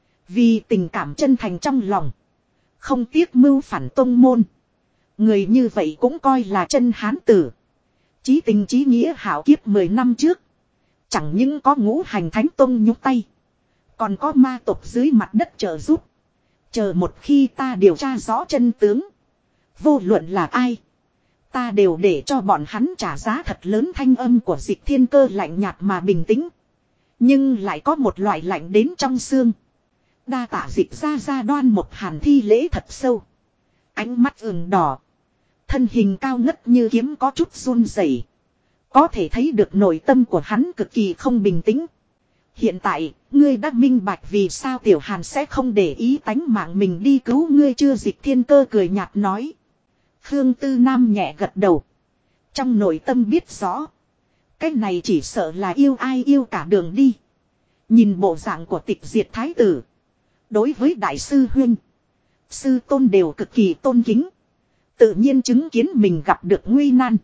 Vì tình cảm chân thành trong lòng. Không tiếc mưu phản tông môn. Người như vậy cũng coi là chân hán tử. Chí tình chí nghĩa hảo kiếp 10 năm trước. Chẳng những có Ngũ Hành Thánh Tông nhúc tay. Còn có ma tộc dưới mặt đất trợ giúp. Chờ một khi ta điều tra rõ chân tướng. Vô luận là ai. Ta đều để cho bọn hắn trả giá thật lớn. Thanh âm của Dịch Thiên Cơ lạnh nhạt mà bình tĩnh. Nhưng lại có một loại lạnh đến trong xương. Đa tạ Dịch ra Đoan Mộc Hàn thi lễ thật sâu. Ánh mắt ửng đỏ. Thân hình cao ngất như kiếm có chút run rẩy. Có thể thấy được nội tâm của hắn cực kỳ không bình tĩnh. Hiện tại, ngươi đã minh bạch vì sao Tiểu Hàn sẽ không để ý tánh mạng mình đi cứu ngươi chưa? Dịch Thiên Cơ cười nhạt nói. Khương Tư Nam nhẹ gật đầu. Trong nội tâm biết rõ. Cái này chỉ sợ là yêu ai yêu cả đường đi. Nhìn bộ dạng của Tịch Diệt Thái Tử. Đối với Đại sư Huyên, sư tôn đều cực kỳ tôn kính. Tự nhiên chứng kiến mình gặp được nguy nan.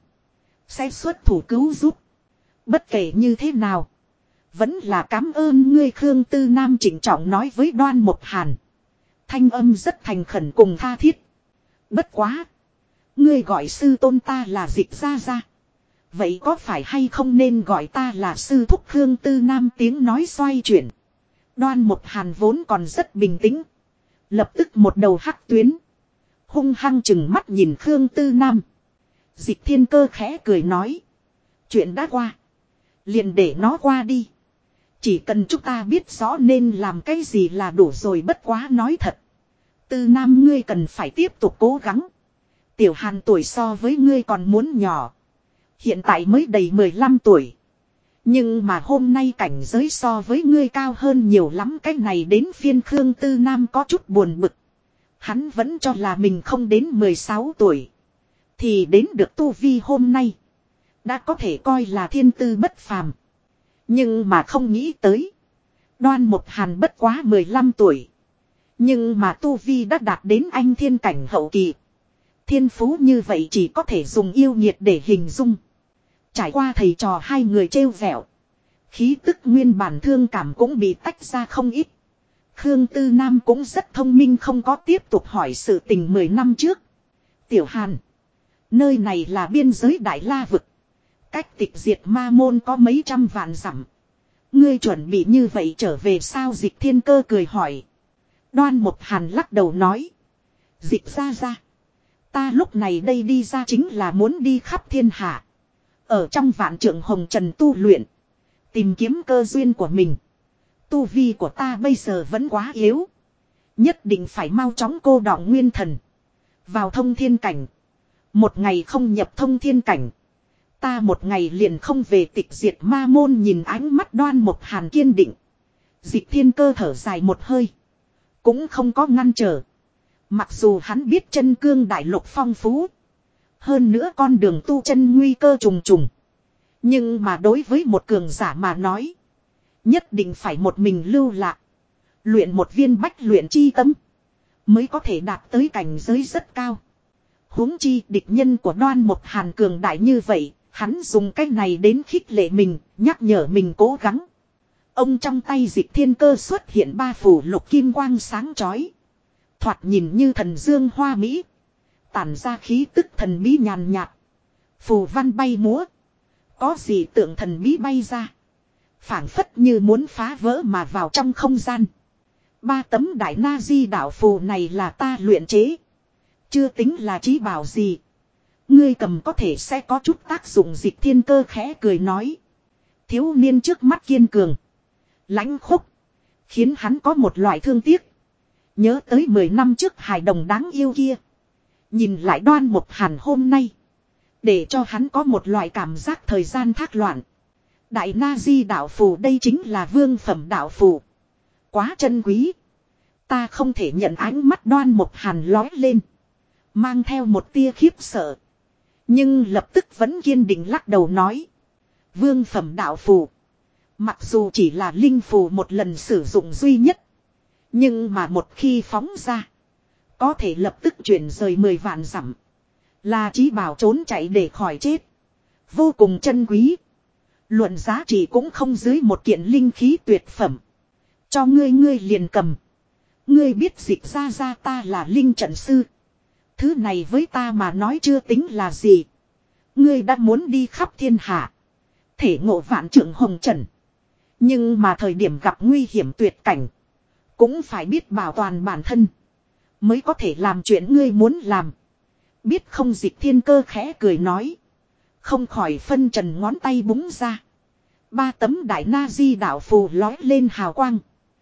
Sẽ xuất thủ cứu giúp. Bất kể như thế nào. Vẫn là cảm ơn ngươi. Khương Tư Nam trịnh trọng nói với Đoan Mộc Hàn. Thanh âm rất thành khẩn cùng tha thiết. Bất quá. Ngươi gọi sư tôn ta là Dịch ra. Vậy có phải hay không nên gọi ta là sư thúc? Khương Tư Nam tiếng nói xoay chuyển. Đoan Mộc Hàn vốn còn rất bình tĩnh. Lập tức một đầu hắc tuyến. Hung hăng chừng mắt nhìn Khương Tư Nam. Dịch Thiên Cơ khẽ cười nói. Chuyện đã qua. Liền để nó qua đi. Chỉ cần chúng ta biết rõ nên làm cái gì là đủ rồi. Bất quá nói thật. Tư Nam ngươi cần phải tiếp tục cố gắng. Tiểu Hàn tuổi so với ngươi còn muốn nhỏ. Hiện tại mới đầy 15 tuổi. Nhưng mà hôm nay cảnh giới so với ngươi cao hơn nhiều lắm. Cái này đến phiên Khương Tư Nam có chút buồn bực. Hắn vẫn cho là mình không đến 16 tuổi. Thì đến được tu vi hôm nay. Đã có thể coi là thiên tư bất phàm. Nhưng mà không nghĩ tới. Đoan Mộc Hàn bất quá 15 tuổi. Nhưng mà tu vi đã đạt đến anh thiên cảnh hậu kỳ. Thiên phú như vậy chỉ có thể dùng yêu nghiệt để hình dung. Trải qua thầy trò hai người trêu vẹo. Khí tức nguyên bản thương cảm cũng bị tách ra không ít. Khương Tư Nam cũng rất thông minh không có tiếp tục hỏi sự tình 10 năm trước. Tiểu Hàn. Nơi này là biên giới Đại La Vực. Cách Tịch Diệt Ma Môn có mấy trăm vạn dặm. Ngươi chuẩn bị như vậy trở về sao? Dịch Thiên Cơ cười hỏi. Đoan Mộc Hàn lắc đầu nói. Dịch ra. Ta lúc này đây đi ra chính là muốn đi khắp thiên hạ. Ở trong vạn trượng hồng trần tu luyện. Tìm kiếm cơ duyên của mình. Tu vi của ta bây giờ vẫn quá yếu. Nhất định phải mau chóng cô đọng nguyên thần. Vào thông thiên cảnh. Một ngày không nhập thông thiên cảnh. Ta một ngày liền không về Tịch Diệt Ma Môn. Nhìn ánh mắt Đoan Mộc Hàn kiên định. Dịch Thiên Cơ thở dài một hơi. Cũng không có ngăn trở. Mặc dù hắn biết chân cương đại lục phong phú. Hơn nữa con đường tu chân nguy cơ trùng trùng. Nhưng mà đối với một cường giả mà nói. Nhất định phải một mình lưu lạc. Luyện một viên bách luyện chi tâm. Mới có thể đạt tới cảnh giới rất cao. Huống chi địch nhân của Đoan Mộc Hàn cường đại như vậy. Hắn dùng cách này đến khích lệ mình. Nhắc nhở mình cố gắng. Ông trong tay Dịch Thiên Cơ xuất hiện 3 phù lục kim quang sáng chói. Thoạt nhìn như thần dương hoa mỹ. Tản ra khí tức thần bí nhàn nhạt. Phù văn bay múa. Có gì tượng thần bí bay ra. Phảng phất như muốn phá vỡ mà vào trong không gian. 3 tấm đại na di đạo phù này là ta luyện chế. Chưa tính là trí bảo gì. Ngươi cầm có thể sẽ có chút tác dụng. Dịch Thiên Cơ khẽ cười nói. Thiếu niên trước mắt kiên cường. Lãnh khúc. Khiến hắn có một loại thương tiếc. Nhớ tới 10 năm trước hài đồng đáng yêu kia. Nhìn lại Đoan Mục Hàn hôm nay. Để cho hắn có một loại cảm giác thời gian thác loạn. Đại na di đạo phù đây chính là vương phẩm đạo phù. Quá chân quý. Ta không thể nhận. Ánh mắt Đoan Mục Hàn lói lên. Mang theo một tia khiếp sợ. Nhưng lập tức vẫn kiên định lắc đầu nói. Vương phẩm đạo phù. Mặc dù chỉ là linh phù một lần sử dụng duy nhất. Nhưng mà một khi phóng ra. Có thể lập tức chuyển rời 10 vạn dặm. Là chí bảo trốn chạy để khỏi chết. Vô cùng chân quý. Luận giá trị cũng không dưới một kiện linh khí tuyệt phẩm. Cho ngươi liền cầm. Ngươi biết Dịch ra ta là linh trận sư. Thứ này với ta mà nói chưa tính là gì. Ngươi đã muốn đi khắp thiên hạ. Thể ngộ vạn trượng hồng trần. Nhưng mà thời điểm gặp nguy hiểm tuyệt cảnh. Cũng phải biết bảo toàn bản thân. Mới có thể làm chuyện ngươi muốn làm. Biết không? Dịch Thiên Cơ khẽ cười nói. Không khỏi phân trần ngón tay búng ra. 3 tấm đại na di đạo phù lói lên hào quang.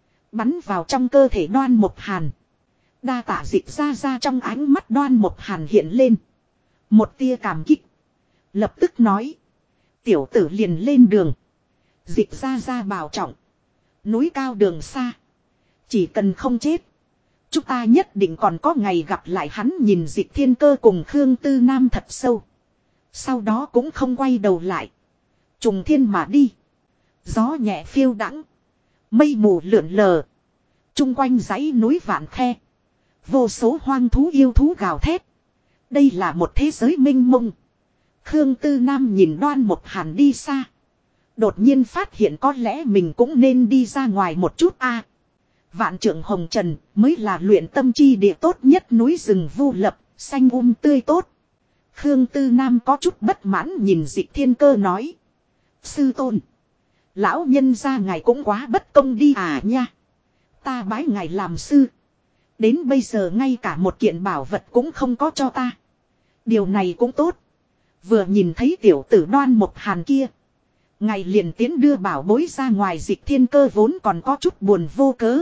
Bắn vào trong cơ thể Đoan Mục Hàn. Đa tạ Dịch ra trong ánh mắt Đoan Mục Hàn hiện lên. Một tia cảm kích. Lập tức nói. Tiểu tử liền lên đường. Dịch ra bảo trọng. Núi cao đường xa. Chỉ cần không chết. Chúng ta nhất định còn có ngày gặp lại. Hắn nhìn Dịch Thiên Cơ cùng Khương Tư Nam thật sâu. Sau đó cũng không quay đầu lại. Trùng thiên mà đi. Gió nhẹ phiêu đãng. Mây mù lượn lờ. Trung quanh dãy núi vạn khe. Vô số hoang thú yêu thú gào thét. Đây là một thế giới mênh mông. Khương Tư Nam nhìn Đoan Mục Hàn đi xa. Đột nhiên phát hiện có lẽ mình cũng nên đi ra ngoài một chút a. Vạn trượng hồng trần mới là luyện tâm chi địa tốt nhất, núi rừng vu lập, xanh tươi tốt. Khương Tư Nam có chút bất mãn nhìn Dịch Thiên Cơ nói. Sư tôn. Lão nhân gia ngài cũng quá bất công đi à nha. Ta bái ngài làm sư. Đến bây giờ ngay cả một kiện bảo vật cũng không có cho ta. Điều này cũng tốt. Vừa nhìn thấy tiểu tử Đoan Mục Hàn kia. Ngài liền tiến đưa bảo bối ra ngoài. Dịch Thiên Cơ vốn còn có chút buồn vô cớ.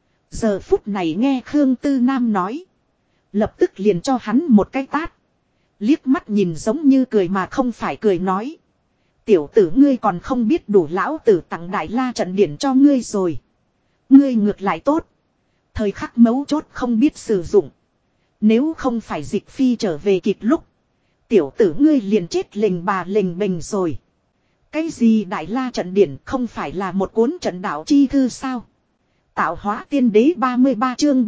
Giờ phút này nghe Khương Tư Nam nói. Lập tức liền cho hắn một cái tát. Liếc mắt nhìn giống như cười mà không phải cười nói. Tiểu tử ngươi còn không biết đủ, lão tử tặng Đại La trận điển cho ngươi rồi. Ngươi ngược lại tốt. Thời khắc mấu chốt không biết sử dụng. Nếu không phải Dịch Phi trở về kịp lúc. Tiểu tử ngươi liền chết lềnh bà lềnh bềnh rồi. Cái gì Đại La trận điển không phải là một cuốn trận đạo chi thư sao? Tạo hóa tiên đế 33 chương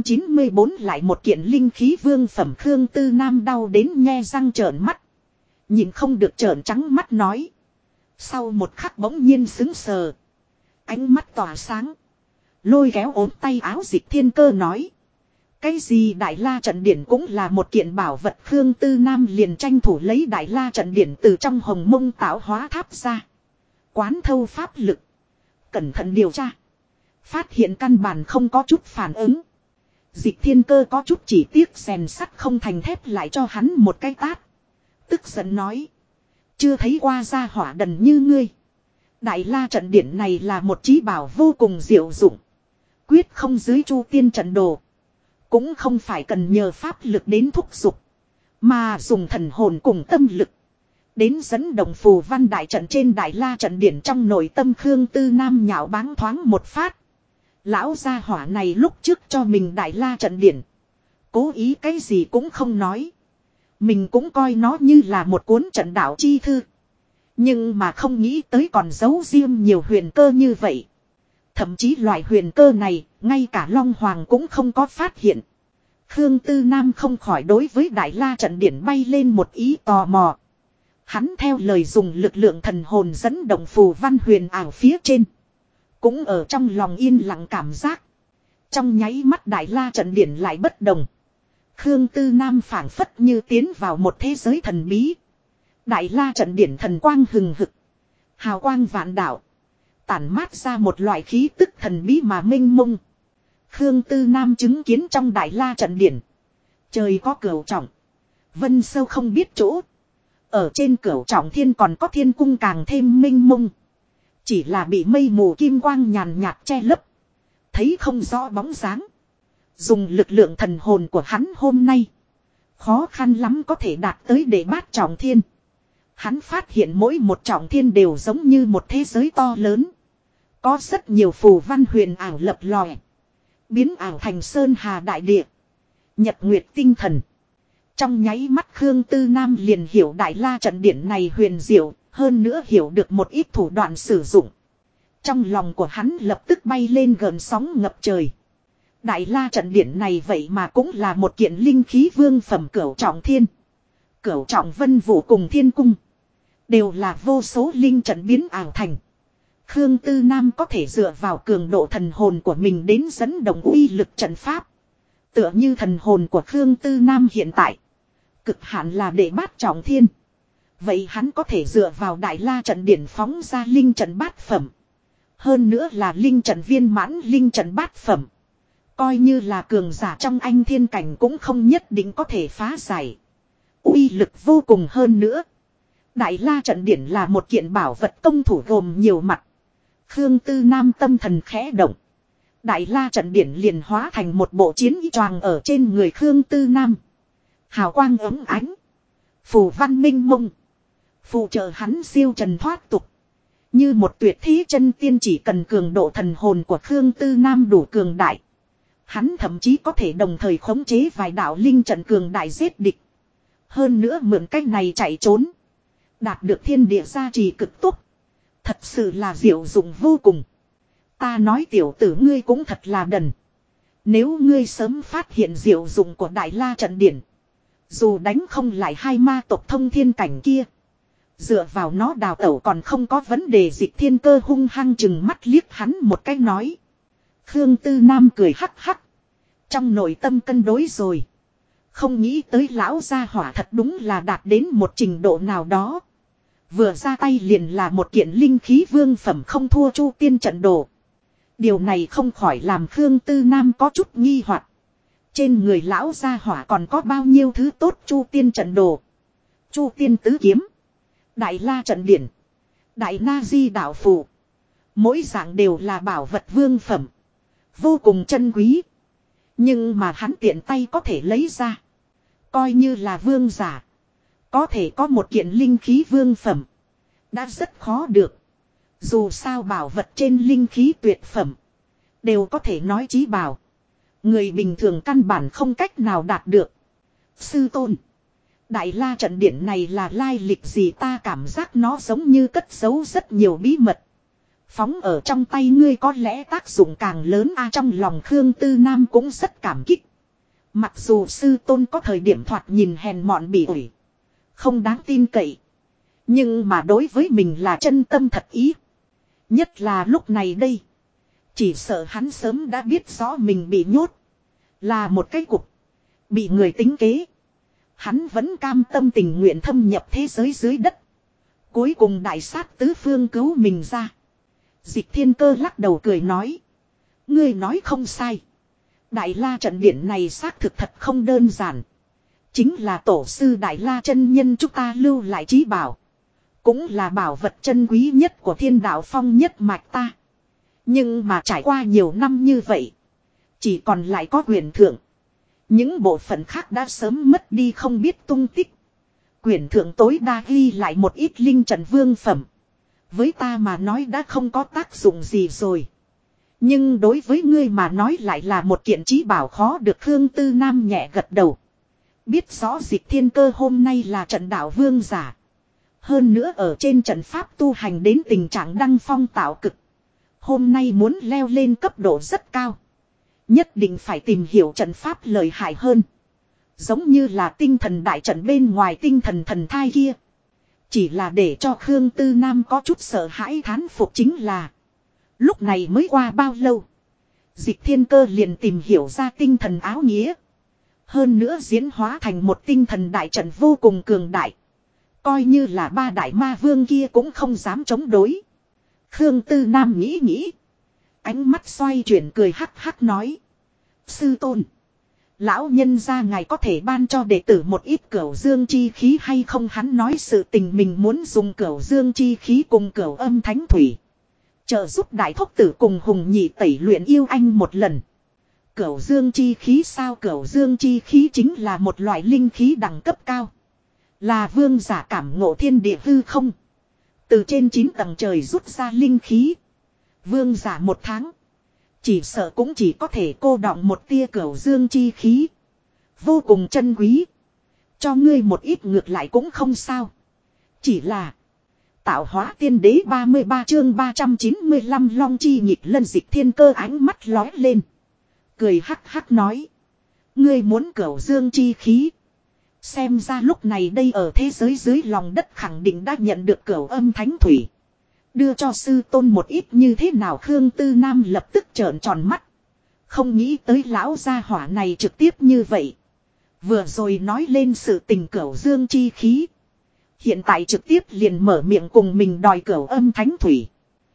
394 lại một kiện linh khí vương phẩm. Khương Tư Nam đau đến nhe răng trợn mắt. Nhìn không được trợn trắng mắt nói. Sau một khắc bỗng nhiên sững sờ. Ánh mắt tỏa sáng. Lôi kéo ốm tay áo Dịch Thiên Cơ nói. Cái gì Đại La trận điển cũng là một kiện bảo vật. Khương Tư Nam liền tranh thủ lấy Đại La trận điển từ trong hồng mông tạo hóa tháp ra. Quán thâu pháp lực. Cẩn thận điều tra. Phát hiện căn bản không có chút phản ứng. Dịch Thiên Cơ có chút chỉ tiếc rèn sắt không thành thép, lại cho hắn một cái tát. Tức giận nói. Chưa thấy qua gia hỏa đần như ngươi. Đại La trận điển này là một chí bảo vô cùng diệu dụng. Quyết không dưới Chu Tiên trận đồ. Cũng không phải cần nhờ pháp lực đến thúc giục. Mà dùng thần hồn cùng tâm lực. Đến dẫn động phù văn đại trận trên Đại La trận điển trong nội tâm. Khương Tư Nam nhạo báng thoáng một phát. Lão gia hỏa này lúc trước cho mình Đại La trận điển. Cố ý cái gì cũng không nói. Mình cũng coi nó như là một cuốn trận đạo chi thư. Nhưng mà không nghĩ tới còn giấu riêng nhiều huyền cơ như vậy. Thậm chí loại huyền cơ này, ngay cả Long Hoàng cũng không có phát hiện. Khương Tư Nam không khỏi đối với Đại La trận điển bay lên một ý tò mò. Hắn theo lời dùng lực lượng thần hồn dẫn động phù văn huyền ảo phía trên. cũng ở trong lòng yên lặng cảm giác. Trong nháy mắt Đại La trận điển lại bất đồng. Khương Tư Nam phảng phất như tiến vào một thế giới thần bí. Đại La trận điển thần quang hừng hực. Hào quang vạn đạo. Tản mát ra một loại khí tức thần bí mà mênh mông. Khương Tư Nam chứng kiến trong Đại La trận điển. Trời có cửu trọng. Vân sâu không biết chỗ. Ở trên cửu trọng thiên còn có thiên cung càng thêm mênh mông. Chỉ là bị mây mù kim quang nhàn nhạt che lấp. Thấy không rõ bóng dáng. Dùng lực lượng thần hồn của hắn hôm nay. Khó khăn lắm có thể đạt tới đệ bát trọng thiên. Hắn phát hiện mỗi một trọng thiên đều giống như một thế giới to lớn. Có rất nhiều phù văn huyền ảo lập lòe. Biến ảo thành sơn hà đại địa. Nhật nguyệt tinh thần. Trong nháy mắt Khương Tư Nam liền hiểu Đại La trận điển này huyền diệu. Hơn nữa hiểu được một ít thủ đoạn sử dụng. Trong lòng của hắn lập tức bay lên gợn sóng ngập trời. Đại La trận điển này vậy mà cũng là một kiện linh khí vương phẩm cửu trọng thiên. Cửu trọng vân vũ cùng thiên cung. Đều là vô số linh trận biến ảo thành. Khương Tư Nam có thể dựa vào cường độ thần hồn của mình đến dẫn động uy lực trận pháp. Tựa như thần hồn của Khương Tư Nam hiện tại. Cực hạn là đệ bát trọng thiên. Vậy hắn có thể dựa vào Đại La trận điển phóng ra linh trận bát phẩm. Hơn nữa là linh trận viên mãn linh trận bát phẩm. Coi như là cường giả trong anh thiên cảnh cũng không nhất định có thể phá giải. Uy lực vô cùng hơn nữa. Đại La trận điển là một kiện bảo vật công thủ gồm nhiều mặt. Khương Tư Nam tâm thần khẽ động. Đại La trận điển liền hóa thành một bộ chiến y choàng ở trên người Khương Tư Nam. Hào quang ấm ánh. Phù văn minh mông. Phụ trợ hắn siêu trần thoát tục. Như một tuyệt thí chân tiên chỉ cần cường độ thần hồn của Khương Tư Nam đủ cường đại. Hắn thậm chí có thể đồng thời khống chế vài đạo linh trận cường đại giết địch. Hơn nữa mượn cách này chạy trốn. Đạt được thiên địa gia trì cực tốt. Thật sự là diệu dụng vô cùng. Ta nói tiểu tử ngươi cũng thật là đần. Nếu ngươi sớm phát hiện diệu dụng của Đại La trận điển. Dù đánh không lại hai ma tộc thông thiên cảnh kia. Dựa vào nó đào tẩu còn không có vấn đề Dịch Thiên Cơ hung hăng chừng mắt liếc hắn một cái nói. Khương Tư Nam cười hắc hắc. Trong nội tâm cân đối rồi. Không nghĩ tới lão gia hỏa thật đúng là đạt đến một trình độ nào đó. Vừa ra tay liền là một kiện linh khí vương phẩm không thua Chu Tiên trận đồ. Điều này không khỏi làm Khương Tư Nam có chút nghi hoặc. Trên người lão gia hỏa còn có bao nhiêu thứ tốt Chu Tiên trận đồ. Chu Tiên tứ kiếm. Đại La trận điển. Đại Na Di đạo phù. Mỗi dạng đều là bảo vật vương phẩm. Vô cùng chân quý. Nhưng mà hắn tiện tay có thể lấy ra. Coi như là vương giả. Có thể có một kiện linh khí vương phẩm. Đã rất khó được. Dù sao bảo vật trên linh khí tuyệt phẩm. Đều có thể nói chí bảo. Người bình thường căn bản không cách nào đạt được. Sư tôn. Đại La trận điển này là lai lịch gì ta cảm giác nó giống như cất giấu rất nhiều bí mật. Phóng ở trong tay ngươi có lẽ tác dụng càng lớn trong lòng Khương Tư Nam cũng rất cảm kích. Mặc dù sư tôn có thời điểm thoạt nhìn hèn mọn bỉ ổi. Không đáng tin cậy. Nhưng mà đối với mình là chân tâm thật ý. Nhất là lúc này đây. Chỉ sợ hắn sớm đã biết rõ mình bị nhốt. Là một cái cục. Bị người tính kế. Hắn vẫn cam tâm tình nguyện thâm nhập thế giới dưới đất. Cuối cùng đại sát tứ phương cứu mình ra. Dịch Thiên Cơ lắc đầu cười nói. Ngươi nói không sai. Đại La trận điển này xác thực thật không đơn giản. Chính là tổ sư Đại La chân nhân chúng ta lưu lại trí bảo. Cũng là bảo vật chân quý nhất của Thiên Đạo Phong nhất mạch ta. Nhưng mà trải qua nhiều năm như vậy. Chỉ còn lại có quyền thượng. Những bộ phận khác đã sớm mất đi không biết tung tích. Quyền thượng tối đa ghi lại một ít linh trận vương phẩm. Với ta mà nói đã không có tác dụng gì rồi. Nhưng đối với ngươi mà nói lại là một kiện trí bảo khó được. Khương Tư Nam nhẹ gật đầu. Biết rõ Dịch Thiên Cơ hôm nay là trận đạo vương giả. Hơn nữa ở trên trận pháp tu hành đến tình trạng đăng phong tạo cực. Hôm nay muốn leo lên cấp độ rất cao. Nhất định phải tìm hiểu trận pháp lợi hại hơn. Giống như là tinh thần đại trận bên ngoài tinh thần thần thai kia. Chỉ là để cho Khương Tư Nam có chút sợ hãi thán phục chính là. Lúc này mới qua bao lâu. Dịch Thiên Cơ liền tìm hiểu ra tinh thần áo nghĩa. Hơn nữa diễn hóa thành một tinh thần đại trận vô cùng cường đại. Coi như là ba đại ma vương kia cũng không dám chống đối. Khương Tư Nam nghĩ nghĩ. Ánh mắt xoay chuyển cười hắc hắc nói. Sư tôn. Lão nhân gia ngài có thể ban cho đệ tử một ít cửu dương chi khí hay không, hắn nói sự tình mình muốn dùng cửu dương chi khí cùng cửu âm thánh thủy. Trợ giúp đại thúc tử cùng hùng nhị tẩy luyện yêu anh một lần. Cửu dương chi khí sao? Cửu dương chi khí chính là một loại linh khí đẳng cấp cao. Là vương giả cảm ngộ thiên địa hư không. Từ trên 9 tầng trời rút ra linh khí. Vương giả một tháng. Chỉ sợ cũng chỉ có thể cô đọng một tia cửu dương chi khí. Vô cùng chân quý. Cho ngươi một ít ngược lại cũng không sao. Chỉ là. Tạo hóa tiên đế 33 chương 395 long chi nhịp lân. Dịch Thiên Cơ ánh mắt lóe lên. Cười hắc hắc nói. Ngươi muốn cửu dương chi khí. Xem ra lúc này đây ở thế giới dưới lòng đất khẳng định đã nhận được cửu âm thánh thủy. Đưa cho sư tôn một ít như thế nào? Khương Tư Nam lập tức trợn tròn mắt. Không nghĩ tới lão gia hỏa này trực tiếp như vậy. Vừa rồi nói lên sự tình cửu dương chi khí. Hiện tại trực tiếp liền mở miệng cùng mình đòi cửu âm thánh thủy.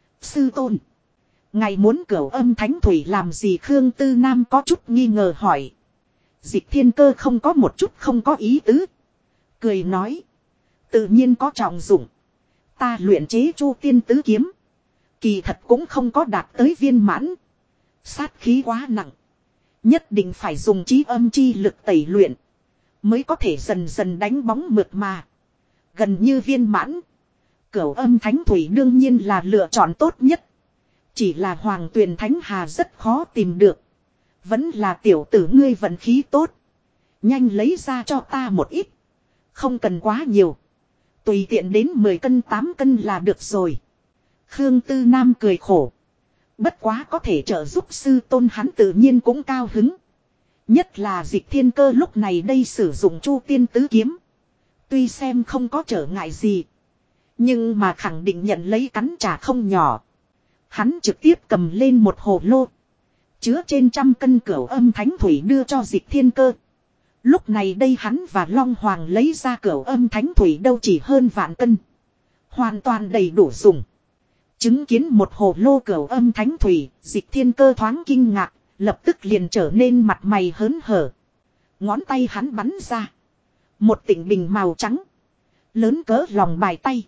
Sư tôn. Ngài muốn cửu âm thánh thủy làm gì? Khương Tư Nam có chút nghi ngờ hỏi. Dịch Thiên Cơ không có một chút không có ý tứ. Cười nói. Tự nhiên có trọng dụng. Ta luyện chế Chu Tiên Tứ Kiếm. Kỳ thật cũng không có đạt tới viên mãn. Sát khí quá nặng. Nhất định phải dùng trí âm chi lực tẩy luyện. Mới có thể dần dần đánh bóng mượt mà. Gần như viên mãn. Cửu âm thánh thủy đương nhiên là lựa chọn tốt nhất. Chỉ là Hoàng Tuyền Thánh Hà rất khó tìm được. Vẫn là tiểu tử ngươi vận khí tốt. Nhanh lấy ra cho ta một ít. Không cần quá nhiều. Tùy tiện đến 10 cân 8 cân là được rồi. Khương Tư Nam cười khổ. Bất quá có thể trợ giúp sư tôn hắn tự nhiên cũng cao hứng. Nhất là Dịch Thiên Cơ lúc này đây sử dụng Chu Tiên Tứ Kiếm. Tuy xem không có trở ngại gì. Nhưng mà khẳng định nhận lấy cắn trả không nhỏ. Hắn trực tiếp cầm lên một hồ lô. Chứa trên 100 cân cửu âm thánh thủy đưa cho Dịch Thiên Cơ. Lúc này đây hắn và Long Hoàng lấy ra cửu âm thánh thủy đâu chỉ hơn vạn cân. Hoàn toàn đầy đủ dùng. Chứng kiến một hồ lô cửu âm thánh thủy, Dịch Thiên Cơ thoáng kinh ngạc, lập tức liền trở nên mặt mày hớn hở. Ngón tay hắn bắn ra. Một tịnh bình màu trắng. Lớn cỡ lòng bàn tay.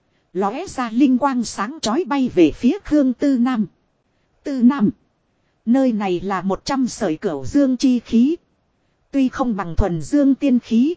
Lóe ra linh quang sáng chói bay về phía Khương Tư Nam. Tư Nam. Nơi này là 100 sợi cửu dương chi khí. Tuy không bằng thuần dương tiên khí.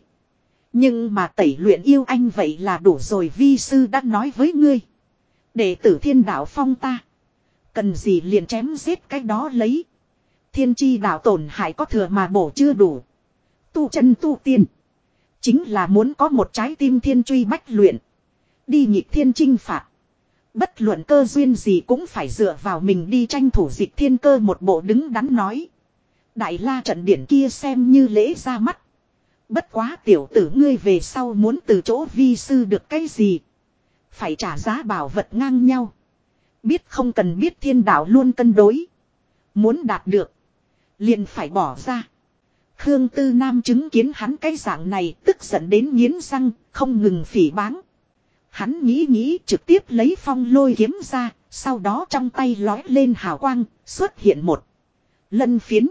Nhưng mà tẩy luyện yêu anh vậy là đủ rồi. Vi sư đã nói với ngươi. Đệ tử Thiên Đạo Phong ta. Cần gì liền chém giết cái đó lấy. Thiên chi đạo tổn hại có thừa mà bổ chưa đủ. Tu chân tu tiên. Chính là muốn có một trái tim thiên truy bách luyện. Đi nhịp thiên chinh phạt. Bất luận cơ duyên gì cũng phải dựa vào mình đi tranh thủ. Dịch Thiên Cơ một bộ đứng đắn nói. Đại la trận điển kia xem như lễ ra mắt. Bất quá tiểu tử ngươi về sau muốn từ chỗ vi sư được cái gì. Phải trả giá bảo vật ngang nhau. Biết không cần biết thiên đạo luôn cân đối. Muốn đạt được. Liền phải bỏ ra. Khương Tư Nam chứng kiến hắn cái dạng này tức giận đến nghiến răng, không ngừng phỉ báng. Hắn nghĩ trực tiếp lấy phong lôi kiếm ra, sau đó trong tay lói lên hào quang, xuất hiện một lân phiến.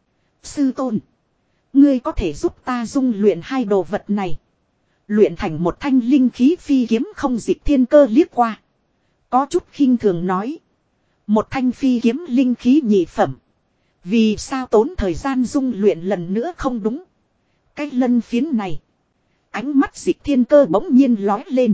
Sư tôn, ngươi có thể giúp ta dung luyện hai đồ vật này. Luyện thành một thanh linh khí phi kiếm không? Dịch Thiên Cơ liếc qua. Có chút khinh thường nói. Một thanh phi kiếm linh khí nhị phẩm. Vì sao tốn thời gian dung luyện lần nữa không đúng? Cái lân phiến này. Ánh mắt Dịch Thiên Cơ bỗng nhiên lói lên.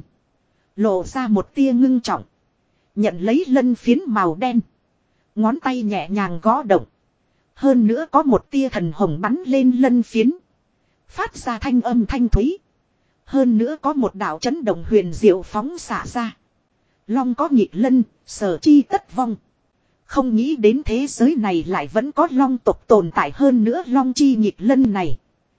Lộ ra một tia ngưng trọng. Nhận lấy lân phiến màu đen. Ngón tay nhẹ nhàng gõ động. Hơn nữa có một tia thần hồng bắn lên lân phiến. Phát ra thanh âm thanh thúy. Hơn nữa có một đạo chấn động huyền diệu phóng xạ ra. Long có nhịp lân, sở chi tất vong. Không nghĩ đến thế giới này lại vẫn có long tộc tồn tại. Hơn nữa long chi nhịp lân này.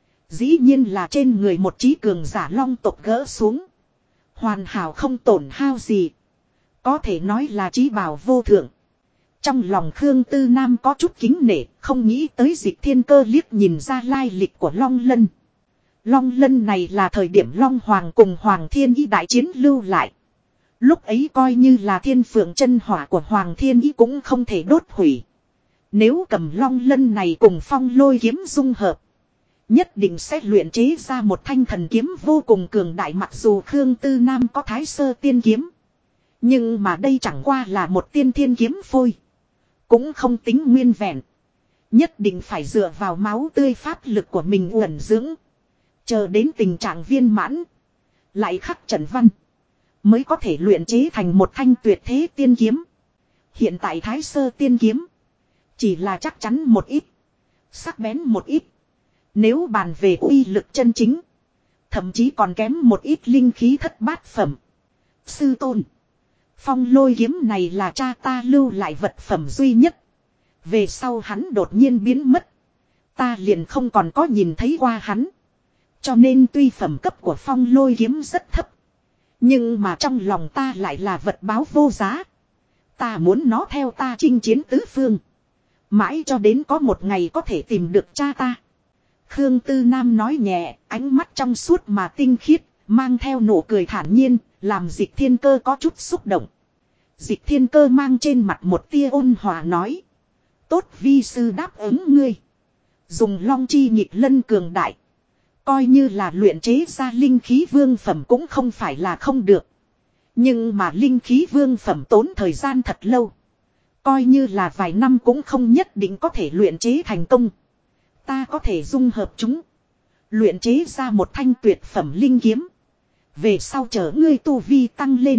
Dĩ nhiên là trên người một trí cường giả long tộc gỡ xuống. Hoàn hảo không tổn hao gì. Có thể nói là trí bảo vô thượng. Trong lòng Khương Tư Nam có chút kính nể, không nghĩ tới Dịch Thiên Cơ liếc nhìn ra lai lịch của Long Lân. Long Lân này là thời điểm Long Hoàng cùng Hoàng Thiên Ý đại chiến lưu lại. Lúc ấy coi như là thiên phượng chân hỏa của Hoàng Thiên Ý cũng không thể đốt hủy. Nếu cầm Long Lân này cùng phong lôi kiếm dung hợp, nhất định sẽ luyện chế ra một thanh thần kiếm vô cùng cường đại, mặc dù Khương Tư Nam có Thái Sơ tiên kiếm. Nhưng mà đây chẳng qua là một tiên thiên kiếm phôi. Cũng không tính nguyên vẹn. Nhất định phải dựa vào máu tươi pháp lực của mình uẩn dưỡng. Chờ đến tình trạng viên mãn. Lại khắc trận văn. Mới có thể luyện chế thành một thanh tuyệt thế tiên kiếm. Hiện tại Thái Sơ tiên kiếm. Chỉ là chắc chắn một ít. Sắc bén một ít. Nếu bàn về uy lực chân chính. Thậm chí còn kém một ít linh khí thất bát phẩm. Sư tôn. Phong lôi kiếm này là cha ta lưu lại vật phẩm duy nhất. Về sau hắn đột nhiên biến mất. Ta liền không còn có nhìn thấy qua hắn. Cho nên tuy phẩm cấp của phong lôi kiếm rất thấp. Nhưng mà trong lòng ta lại là vật báo vô giá. Ta muốn nó theo ta chinh chiến tứ phương. Mãi cho đến có một ngày có thể tìm được cha ta. Khương Tư Nam nói nhẹ, ánh mắt trong suốt mà tinh khiết, mang theo nụ cười thản nhiên, làm Dịch Thiên Cơ có chút xúc động. Dịch Thiên Cơ mang trên mặt một tia ôn hòa nói. Tốt, vi sư đáp ứng ngươi. Dùng long chi nhịp lân cường đại. Coi như là luyện chế ra linh khí vương phẩm cũng không phải là không được. Nhưng mà linh khí vương phẩm tốn thời gian thật lâu. Coi như là vài năm cũng không nhất định có thể luyện chế thành công. Ta có thể dung hợp chúng. Luyện chế ra một thanh tuyệt phẩm linh kiếm. Về sau chở ngươi tu vi tăng lên.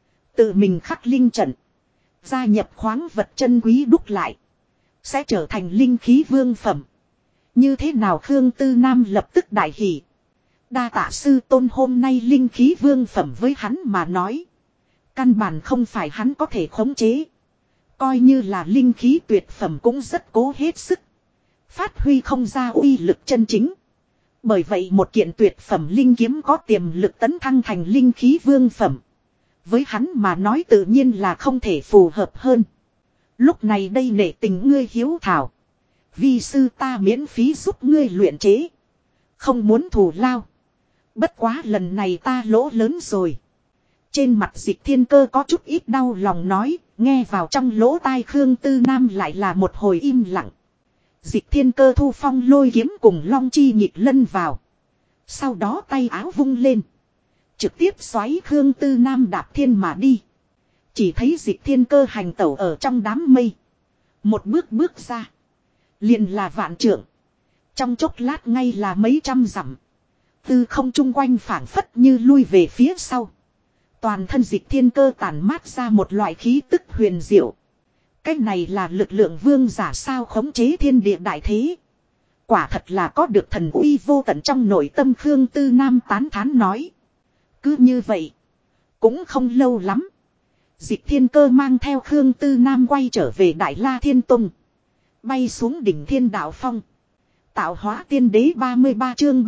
Tự mình khắc linh trận. Gia nhập khoáng vật chân quý đúc lại. Sẽ trở thành linh khí vương phẩm. Như thế nào Khương Tư Nam lập tức đại hỉ. Đa tạ sư tôn, hôm nay linh khí vương phẩm với hắn mà nói. Căn bản không phải hắn có thể khống chế. Coi như là linh khí tuyệt phẩm cũng rất cố hết sức. Phát huy không ra uy lực chân chính. Bởi vậy một kiện tuyệt phẩm linh kiếm có tiềm lực tấn thăng thành linh khí vương phẩm. Với hắn mà nói tự nhiên là không thể phù hợp hơn. Lúc này đây nể tình ngươi hiếu thảo. Vi sư ta miễn phí giúp ngươi luyện chế. Không muốn thù lao. Bất quá lần này ta lỗ lớn rồi. Trên mặt Dịch Thiên Cơ có chút ít đau lòng nói. Nghe vào trong lỗ tai Khương Tư Nam lại là một hồi im lặng. Dịch Thiên Cơ thu phong lôi kiếm cùng long chi nhịp lân vào. Sau đó tay áo vung lên. Trực tiếp xoáy Khương Tư Nam đạp thiên mà đi. Chỉ thấy Dịch Thiên Cơ hành tẩu ở trong đám mây. Một bước bước ra. Liền là vạn trượng. Trong chốc lát ngay là mấy trăm dặm. Tư không chung quanh phảng phất như lui về phía sau. Toàn thân Dịch Thiên Cơ tản mát ra một loại khí tức huyền diệu. Cái này là lực lượng vương giả sao khống chế thiên địa đại thế. Quả thật là có được thần uy vô tận trong nội tâm. Khương Tư Nam tán thán nói. Cứ như vậy. Cũng không lâu lắm. Dịch Thiên Cơ mang theo Khương Tư Nam quay trở về Đại La Thiên Tông. Bay xuống đỉnh Thiên Đạo Phong. Tạo hóa tiên đế 33 chương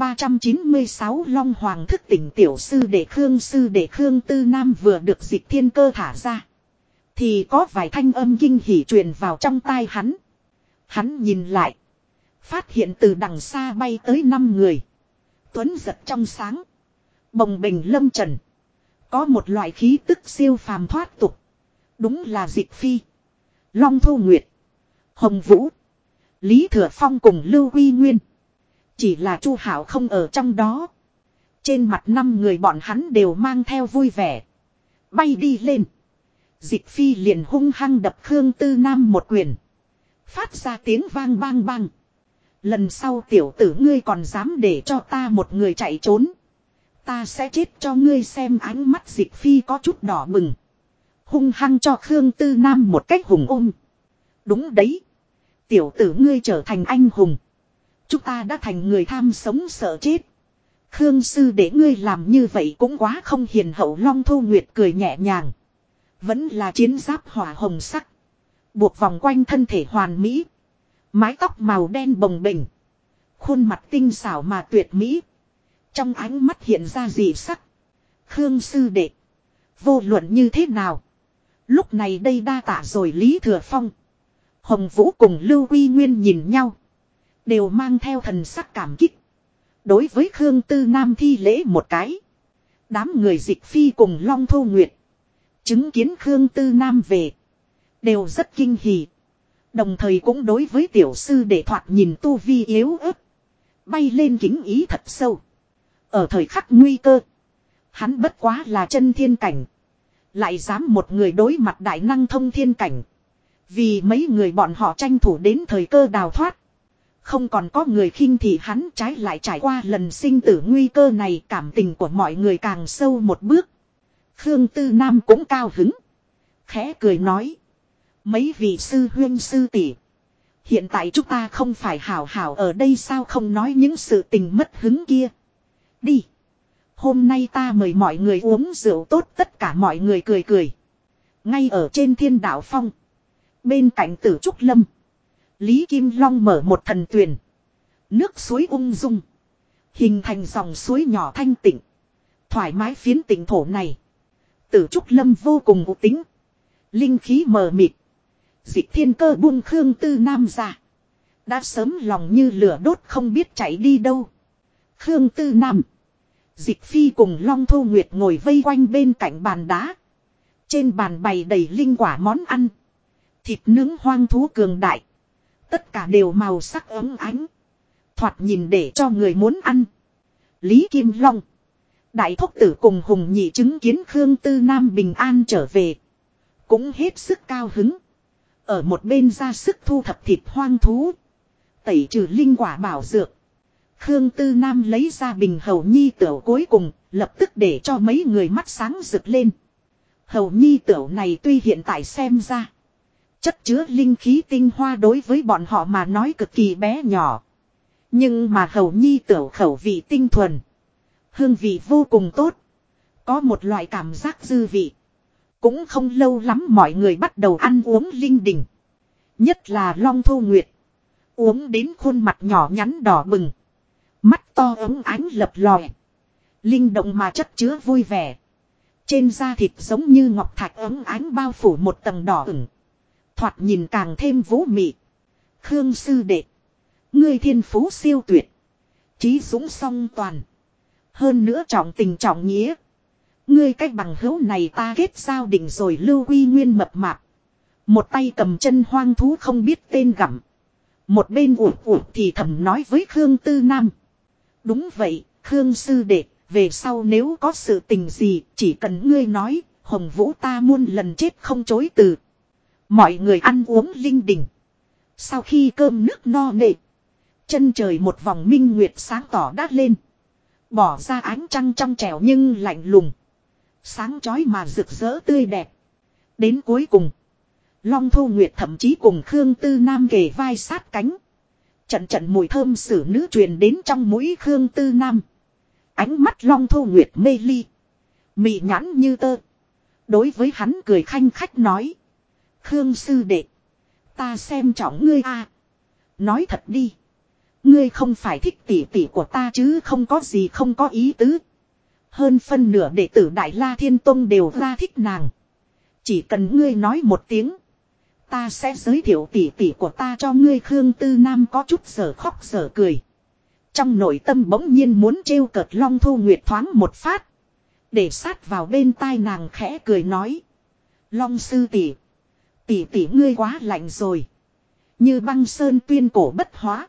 396 Long Hoàng thức tỉnh tiểu sư đệ Khương Tư Nam vừa được Dịch Thiên Cơ thả ra. Thì có vài thanh âm kinh hỉ truyền vào trong tai hắn. Hắn nhìn lại. Phát hiện từ đằng xa bay tới 5 người. Tuấn giật trong sáng. Bồng bềnh lâm trần. Có một loại khí tức siêu phàm thoát tục. Đúng là Dịch Phi. Long Thu Nguyệt. Hồng Vũ. Lý Thừa Phong cùng Lưu Huy Nguyên. Chỉ là Chu Hảo không ở trong đó. Trên mặt 5 người bọn hắn đều mang theo vui vẻ. Bay đi lên. Dịch Phi liền hung hăng đập Khương Tư Nam một quyền. Phát ra tiếng vang bang bang. Lần sau tiểu tử ngươi còn dám để cho ta một người chạy trốn. Ta sẽ chết cho ngươi xem. Ánh mắt Dịch Phi có chút đỏ bừng. Hung hăng cho Khương Tư Nam một cách hùng ôm. Đúng đấy. Tiểu tử ngươi trở thành anh hùng. Chúng ta đã thành người tham sống sợ chết. Khương sư để ngươi làm như vậy cũng quá không hiền hậu. Long Thu Nguyệt cười nhẹ nhàng. Vẫn là chiến giáp hỏa hồng sắc. Buộc vòng quanh thân thể hoàn mỹ. Mái tóc màu đen bồng bềnh. Khuôn mặt tinh xảo mà tuyệt mỹ. Trong ánh mắt hiện ra dị sắc. Khương sư đệ. Vô luận như thế nào. Lúc này đây đa tạ rồi Lý Thừa Phong. Hồng Vũ cùng Lưu Quy Nguyên nhìn nhau. Đều mang theo thần sắc cảm kích. Đối với Khương Tư Nam thi lễ một cái. Đám người Dịch Phi cùng Long Thu Nguyệt. Chứng kiến Khương Tư Nam về. Đều rất kinh hỉ. Đồng thời cũng đối với tiểu sư để thoạt nhìn tu vi yếu ớt. Bay lên kính ý thật sâu. Ở thời khắc nguy cơ. Hắn bất quá là chân thiên cảnh. Lại dám một người đối mặt đại năng thông thiên cảnh. Vì mấy người bọn họ tranh thủ đến thời cơ đào thoát. Không còn có người khinh thị hắn, trái lại trải qua lần sinh tử nguy cơ này, cảm tình của mọi người càng sâu một bước. Khương Tư Nam cũng cao hứng. Khẽ cười nói. Mấy vị sư huynh sư tỷ, hiện tại chúng ta không phải hảo hảo ở đây sao, không nói những sự tình mất hứng kia. Đi. Hôm nay ta mời mọi người uống rượu tốt, tất cả mọi người cười cười. Ngay ở trên Thiên Đạo Phong. Bên cạnh Tử Trúc Lâm. Lý Kim Long mở một thần tuyền. Nước suối ung dung. Hình thành dòng suối nhỏ thanh tịnh. Thoải mái phiến tỉnh thổ này. Tử Trúc Lâm vô cùng u tính. Linh khí mờ mịt. Dịch Thiên Cơ buông Khương Tư Nam ra. Đã sớm lòng như lửa đốt không biết chạy đi đâu. Khương Tư Nam. Dịch Phi cùng Long Thu Nguyệt ngồi vây quanh bên cạnh bàn đá. Trên bàn bày đầy linh quả món ăn. Thịt nướng hoang thú cường đại. Tất cả đều màu sắc ấm ánh. Thoạt nhìn để cho người muốn ăn. Lý Kim Long. Đại thúc tử cùng Hùng Nhị chứng kiến Khương Tư Nam bình an trở về. Cũng hết sức cao hứng. Ở một bên ra sức thu thập thịt hoang thú. Tẩy trừ linh quả bảo dược. Khương Tư Nam lấy ra bình hầu nhi tửu cuối cùng, lập tức để cho mấy người mắt sáng rực lên. Hầu nhi tửu này tuy hiện tại xem ra. Chất chứa linh khí tinh hoa đối với bọn họ mà nói cực kỳ bé nhỏ. Nhưng mà hầu nhi tửu khẩu vị tinh thuần. Hương vị vô cùng tốt. Có một loại cảm giác dư vị. Cũng không lâu lắm mọi người bắt đầu ăn uống linh đình. Nhất là Long Thu Nguyệt. Uống đến khuôn mặt nhỏ nhắn đỏ bừng. Mắt to ống ánh lập lòe. Linh động mà chất chứa vui vẻ. Trên da thịt giống như ngọc thạch ống ánh bao phủ một tầng đỏ ửng. Thoạt nhìn càng thêm vũ mị. Khương sư đệ. Ngươi thiên phú siêu tuyệt. Trí dũng song toàn. Hơn nữa trọng tình trọng nghĩa. Ngươi cách bằng hữu này ta kết giao định rồi. Lưu Quy Nguyên mập mạp. Một tay cầm chân hoang thú không biết tên gặm. Một bên ủi thì thầm nói với Khương Tư Nam. Đúng vậy, Khương sư đệ, về sau nếu có sự tình gì, chỉ cần ngươi nói, Hồng Vũ ta muôn lần chết không chối từ. Mọi người ăn uống linh đình. Sau khi cơm nước no nê, chân trời một vòng minh nguyệt sáng tỏ đát lên. Bỏ ra ánh trăng trong trẻo nhưng lạnh lùng. Sáng chói mà rực rỡ tươi đẹp. Đến cuối cùng, Long Thu Nguyệt thậm chí cùng Khương Tư Nam kề vai sát cánh. Trận trận mùi thơm xử nữ truyền đến trong mũi Khương Tư Nam. Ánh mắt Long Thu Nguyệt mê ly. Mị nhãn như tơ. Đối với hắn cười khanh khách nói. Khương sư đệ. Ta xem trọng ngươi a. Nói thật đi. Ngươi không phải thích tỷ tỷ của ta chứ, không có gì không có ý tứ. Hơn phân nửa đệ tử Đại La Thiên Tông đều ra thích nàng. Chỉ cần ngươi nói một tiếng. Ta sẽ giới thiệu tỷ tỷ của ta cho ngươi. Khương Tư Nam có chút giờ khóc giờ cười. Trong nội tâm bỗng nhiên muốn trêu cợt Long Thu Nguyệt thoáng một phát. Để sát vào bên tai nàng khẽ cười nói. Long sư tỷ. Tỷ tỷ ngươi quá lạnh rồi. Như băng sơn tuyên cổ bất hóa.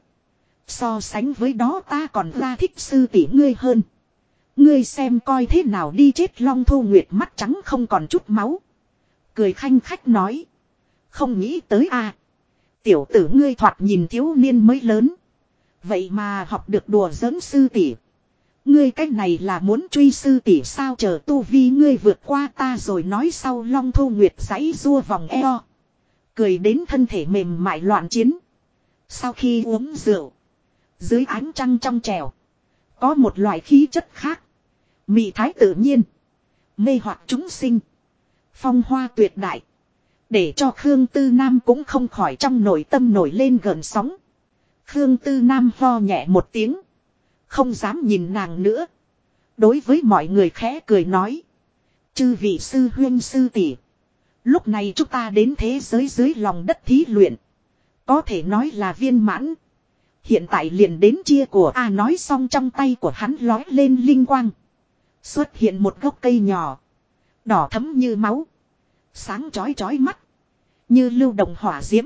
So sánh với đó ta còn ra thích sư tỷ ngươi hơn. Ngươi xem coi thế nào đi chết. Long Thu Nguyệt mắt trắng không còn chút máu. Cười khanh khách nói. Không nghĩ tới a. Tiểu tử ngươi thoạt nhìn thiếu niên mới lớn. Vậy mà học được đùa giỡn sư tỷ. Ngươi cách này là muốn truy sư tỷ sao, chờ tu vi ngươi vượt qua ta rồi nói sau. Long Thu Nguyệt giãy rua vòng eo. Cười đến thân thể mềm mại loạn chiến. Sau khi uống rượu. Dưới ánh trăng trong trẻo. Có một loại khí chất khác. Mị thái tự nhiên. Mê hoặc chúng sinh. Phong hoa tuyệt đại. Để cho Khương Tư Nam cũng không khỏi trong nội tâm nổi lên gợn sóng. Khương Tư Nam ho nhẹ một tiếng. Không dám nhìn nàng nữa. Đối với mọi người khẽ cười nói. Chư vị sư huynh sư tỷ. Lúc này chúng ta đến thế giới dưới lòng đất thí luyện. Có thể nói là viên mãn. Hiện tại liền đến chia của A nói xong trong tay của hắn lói lên linh quang. Xuất hiện một gốc cây nhỏ. Đỏ thẫm như máu. Sáng chói chói mắt. Như lưu động hỏa diễm.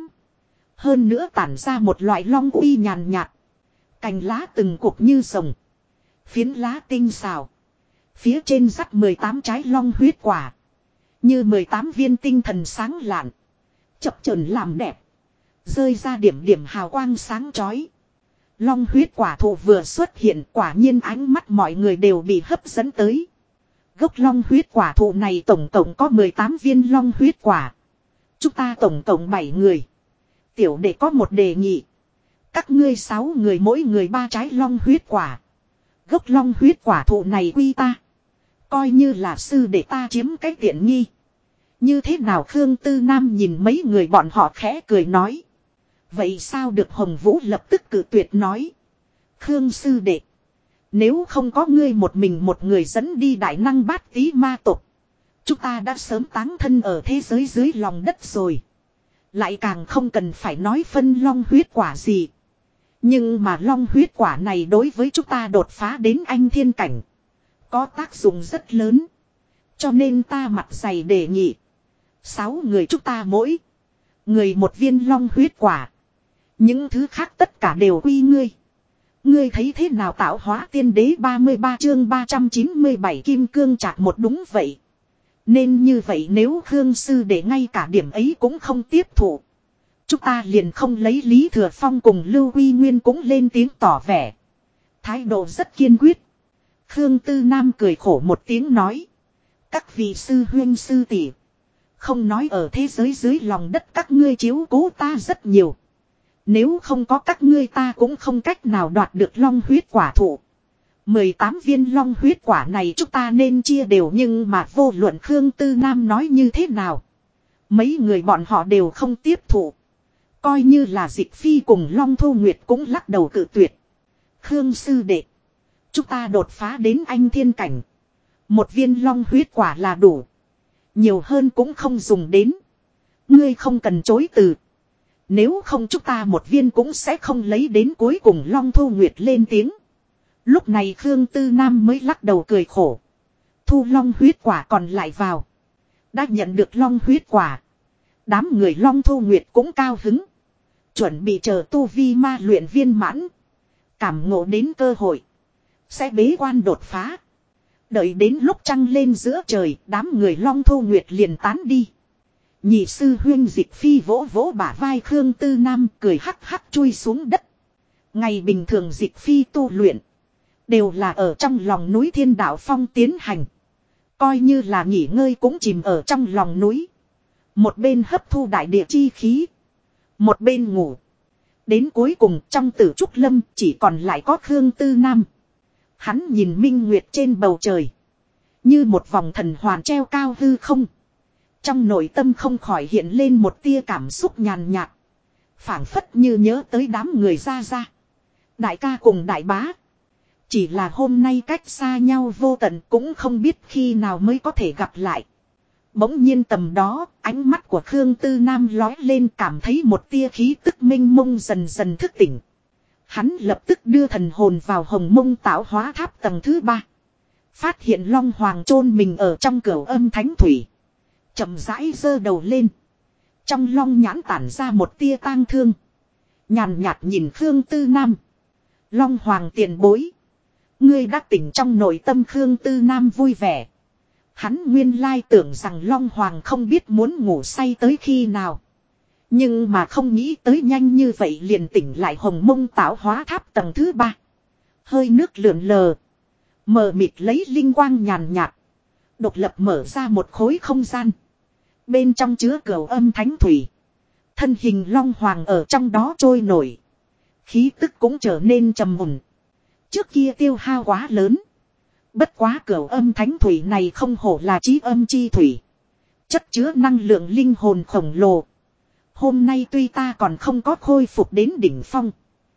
Hơn nữa tản ra một loại long uy nhàn nhạt. Cành lá từng cục như rồng. Phiến lá tinh xào. Phía trên rắc 18 trái long huyết quả. Như 18 viên tinh thần sáng lạn. Chập chờn làm đẹp. Rơi ra điểm điểm hào quang sáng chói. Long huyết quả thụ vừa xuất hiện, quả nhiên ánh mắt mọi người đều bị hấp dẫn tới. Gốc long huyết quả thụ này tổng cộng có 18 viên long huyết quả. Chúng ta tổng cộng 7 người. Tiểu đệ có một đề nghị. Các ngươi 6 người mỗi người 3 trái long huyết quả. Gốc long huyết quả thụ này quy ta. Coi như là sư để ta chiếm cái tiện nghi. Như thế nào Khương Tư Nam nhìn mấy người bọn họ khẽ cười nói. Vậy sao được Hồng Vũ lập tức cự tuyệt nói. Khương sư đệ. Nếu không có ngươi một mình một người dẫn đi đại năng bát tí ma tộc. Chúng ta đã sớm táng thân ở thế giới dưới lòng đất rồi. Lại càng không cần phải nói phân long huyết quả gì. Nhưng mà long huyết quả này đối với chúng ta đột phá đến anh thiên cảnh. Có tác dụng rất lớn. Cho nên ta mặt dày đề nghị. 6 người chúng ta mỗi. Người một viên long huyết quả. Những thứ khác tất cả đều quy ngươi. Ngươi thấy thế nào tạo hóa tiên đế 33 chương 397 kim cương chặt một đúng vậy. Nên như vậy nếu Khương sư để ngay cả điểm ấy cũng không tiếp thụ. Chúng ta liền không lấy Lý Thừa Phong cùng Lưu Huy Nguyên cũng lên tiếng tỏ vẻ. Thái độ rất kiên quyết. Khương Tư Nam cười khổ một tiếng nói. Các vị sư huynh sư tỷ, không nói ở thế giới dưới lòng đất các ngươi chiếu cố ta rất nhiều. Nếu không có các ngươi ta cũng không cách nào đoạt được long huyết quả thụ. 18 viên long huyết quả này chúng ta nên chia đều nhưng mà vô luận Khương Tư Nam nói như thế nào. Mấy người bọn họ đều không tiếp thụ. Coi như là Dịch Phi cùng Long Thu Nguyệt cũng lắc đầu cự tuyệt. Khương sư đệ. Chúng ta đột phá đến anh thiên cảnh. Một viên long huyết quả là đủ. Nhiều hơn cũng không dùng đến. Ngươi không cần chối từ. Nếu không chúng ta một viên cũng sẽ không lấy đến cuối cùng Long Thu Nguyệt lên tiếng. Lúc này Khương Tư Nam mới lắc đầu cười khổ. Thu long huyết quả còn lại vào. Đã nhận được long huyết quả. Đám người Long Thu Nguyệt cũng cao hứng. Chuẩn bị chờ tu vi ma luyện viên mãn. Cảm ngộ đến cơ hội. Sẽ bế quan đột phá. Đợi đến lúc trăng lên giữa trời, đám người Long Thu Nguyệt liền tán đi. Nhị sư huyên Dịch Phi vỗ vỗ bả vai Khương Tư Nam cười hắc hắc chui xuống đất. Ngày bình thường Dịch Phi tu luyện. Đều là ở trong lòng núi Thiên Đạo Phong tiến hành. Coi như là nghỉ ngơi cũng chìm ở trong lòng núi. Một bên hấp thu đại địa chi khí. Một bên ngủ. Đến cuối cùng trong Tử Trúc Lâm chỉ còn lại có Khương Tư Nam. Hắn nhìn minh nguyệt trên bầu trời. Như một vòng thần hoàn treo cao hư không. Trong nội tâm không khỏi hiện lên một tia cảm xúc nhàn nhạt. Phảng phất như nhớ tới đám người ra. Đại ca cùng đại bá. Chỉ là hôm nay cách xa nhau vô tận cũng không biết khi nào mới có thể gặp lại. Bỗng nhiên tầm đó, ánh mắt của Khương Tư Nam lói lên cảm thấy một tia khí tức minh mông dần dần thức tỉnh. Hắn lập tức đưa thần hồn vào hồng mông tạo hóa tháp tầng thứ 3. Phát hiện Long Hoàng chôn mình ở trong cửu âm thánh thủy. Chậm rãi giơ đầu lên. Trong long nhãn tản ra một tia tang thương. Nhàn nhạt nhìn Khương Tư Nam. Long Hoàng tiền bối. Ngươi đã tỉnh trong nội tâm Khương Tư Nam vui vẻ. Hắn nguyên lai tưởng rằng Long Hoàng không biết muốn ngủ say tới khi nào. Nhưng mà không nghĩ tới nhanh như vậy liền tỉnh lại hồng mông tạo hóa tháp tầng thứ 3. Hơi nước lượn lờ. Mờ mịt lấy linh quang nhàn nhạt. Độc lập mở ra một khối không gian. Bên trong chứa cửu âm thánh thủy. Thân hình Long Hoàng ở trong đó trôi nổi. Khí tức cũng trở nên trầm mùn. Trước kia tiêu hao quá lớn. Bất quá cửu âm thánh thủy này không hổ là chí âm chi thủy. Chất chứa năng lượng linh hồn khổng lồ. Hôm nay tuy ta còn không có khôi phục đến đỉnh phong.